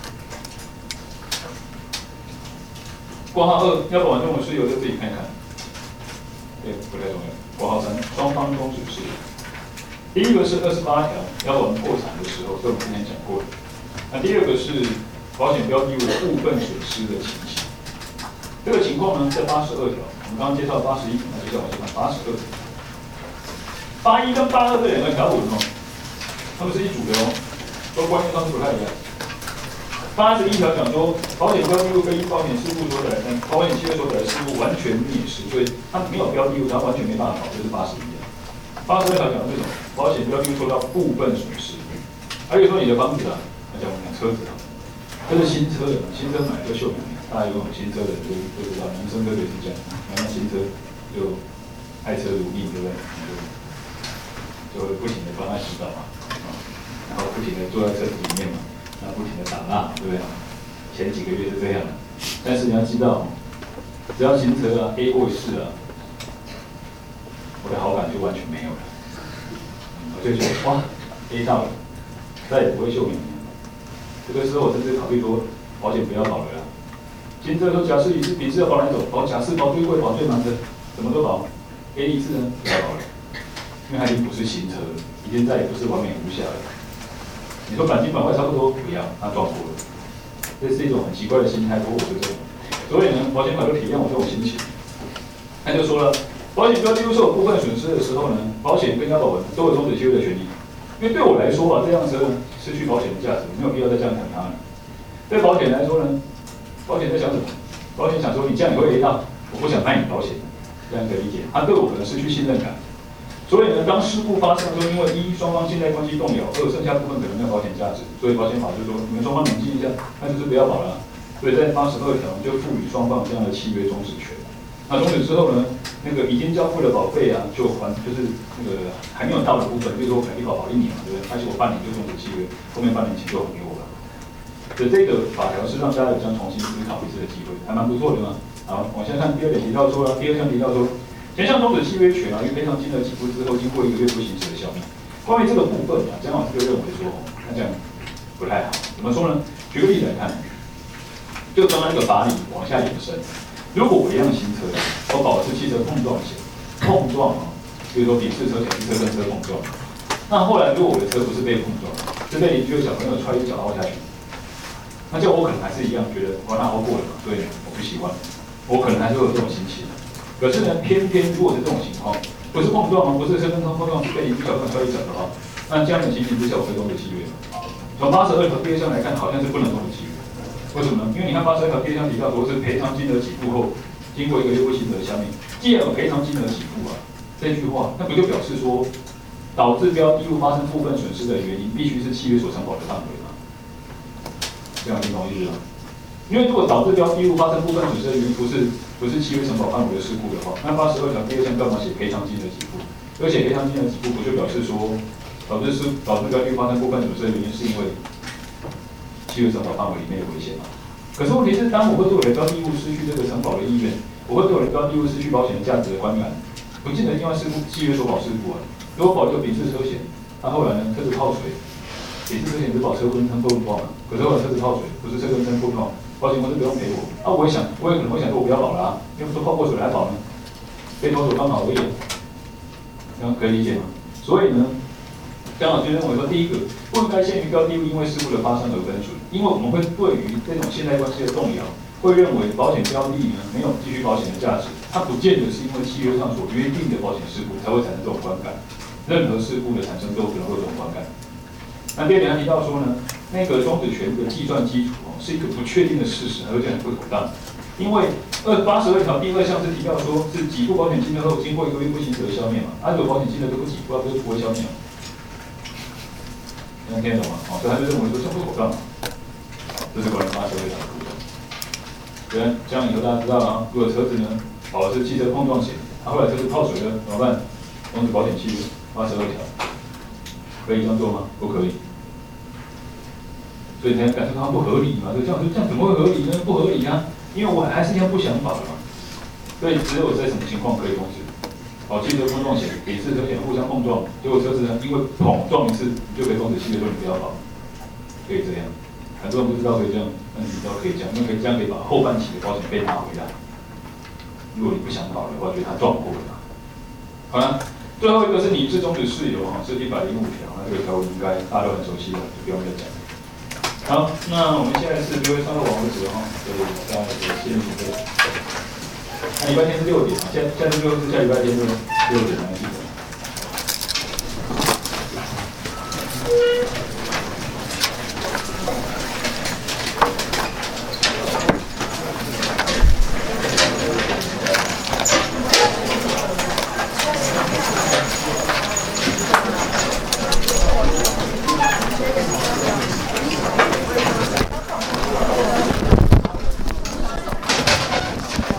括号2要保完终的事由，就自己看一看。对，不太重要。括号3双方终止事由。第一个是28条，要保破产的时候，这我们之前讲过的。那第二个是保险标的物的部分损失的情形，这个情况呢，在82条，我们刚刚介绍81条，那接下来我们看82条。81跟82这2个条文它们是一组的都观念上是不太一样。81条讲说，保险标的物非因保险事故所载，保险契约所载的事故完全灭失，所以它没有标的物，它完全没办法保，这是81条。82条讲的是什么？保险标的物受到部分损失，还有说你的房子讲我们讲车子这是新车的，新车买就秀两年，大家有新车的人都知道，男生特别是这样，买到新车就爱车如命，对不对？就会不停的帮他洗澡嘛，然后不停的坐在车子里面嘛，然后不停的打蜡，对不对？前几个月是这样的，但是你要知道，只要新车A 过世的好感就完全没有了。我就觉得哇 ，A 到了，再也不会休眠了。这个时候我甚至考虑说，保险不要保了啦。今这时候假设你是丙式要保哪种？保甲式保最贵，保最难的，什么都保。A 乙式呢不要保了，因为它已经不是新车了，已经再也不是完美无瑕了。你说钣金钣外差不多，不要，它撞过了。这是一种很奇怪的心态，我是这种。所以呢，保险法就体谅我这种心情。他就说了，保险标的物受有部分损失的时候呢，保险跟押保人都有终止契约的权利。因为对我来说啊，这辆车呢失去保险的价值，没有必要再这样谈它了。对保险来说呢，保险在想什么？保险想说你这样你会 A 到，我不想卖你保险，这样可以理解。他对我可能失去信任感。所以呢，当事故发生的时候，因为一双方信赖关系动摇，二剩下部分可能没有保险价值，所以保险法就说你们双方冷静一下，那就是不要保了。所以在82条就赋予双方有这样的契约终止权。那终止之后呢，那个已经交付的保费啊，就是那个还没有到的部分，比如说我可能保1年嘛，对不对？但是我半年就终止契约，后面半年钱就还给我了。所以这个法条是让大家有这样重新思考一次的机会，还蛮不错的嘛。好，往下看第二点提到说了，第二项提到说。前项终止契约权啊，于赔偿金额给付之后，经过1个月不行使的消灭。关于这个部分啊，江老师就认为说，他这样不太好。怎么说呢？举个例子来看，就刚刚那个法理往下延伸。如果我一辆新车，我保的是汽车碰撞险，碰撞啊，比如说丙式车险是车跟车碰撞。那后来如果我的车不是被碰撞，是被邻居的小朋友踹一脚凹下去，那这我可能还是一样觉得，哇，那凹过了嘛，所以我不喜欢，我可能还是会有这种心情。可是呢，偏偏如果是这种情况，不是碰撞吗？不是车跟车碰撞，是被邻居小朋友踹一脚的话，那这样的情形之下，我会终止契约。从82条第2项来看，好像是不能终止契约。为什么呢？因为你看82条第2项提到说是赔偿金额给付后，经过1个月不行使的消灭。既然有赔偿金额给付啊，这句话，那不就表示说，导致标的物发生部分损失的原因，必须是契约所承保的范围吗？这样听懂意思吗？因为如果导致标的物发生部分损失的原因不是契约承保范围的事故的话，那82条第2项干嘛写赔偿金的给付？而且赔偿金的给付不就表示说，导致标的物发生部分损失的原因是因为契约承保范围里面有危险嘛？可是问题是，当我会对我的标的物失去这个承保的意愿，我会对我的标的物失去保险的价值的观感，不见得因为契约所保事故啊。如果保一个丙式车险，那后来呢车子泡水，丙式车险是保车跟车碰撞嘛，可是后来车子泡水，不是车跟车碰撞。保险公司不用赔我，我也可能会想说，我不要保了啊，因为都泡过水还保呢，被偷走刚好而已，这样可以理解吗？所以呢，江老师认为说，第一个不应该限于标的物因为事故的发生而分损，因为我们会对于这种信赖关系的动摇，会认为保险标的呢没有继续保险的价值，它不见得是因为契约上所约定的保险事故才会产生这种观感，任何事故的产生都可能会有这种观感。那第二点他提到说呢，那个终止权的计算基础是一个不确定的事实，而且很不妥当。因为82条第2项是提到说，是给付保险金额后，经过1个月不行使的消灭嘛，如果保险金额都不给付，就不会消灭了。能听得懂吗？所以他就认为说这不妥当。这是关于82条的部分。对，这样以后大家知道了啊，如果车子呢保的是汽车碰撞险，后来车子泡水了怎么办？终止保险契约，82条。可以这样做吗？不可以。所以才感受它不合理嘛？这样怎么会合理呢？不合理啊！因为我还是一样不想保的嘛。所以只有在什么情况可以终止？汽车碰撞险、丙式车险互相碰撞，结果车子呢因为碰撞一次，你就可以终止契约，说你不要保，可以这样。很多人不知道可以这样，那你知道可以这样，因为这样可以把后半期的保险费拿回来。如果你不想保的话，觉得他撞过了嘛。好了。最后一个是拟制终止事由是105条，那这个条文应该大家都很熟悉了，就不用再讲。好，那我们现在是就会上到网为止所以大家先准备。那礼拜天是6点下周六是下礼拜天是6点，记得。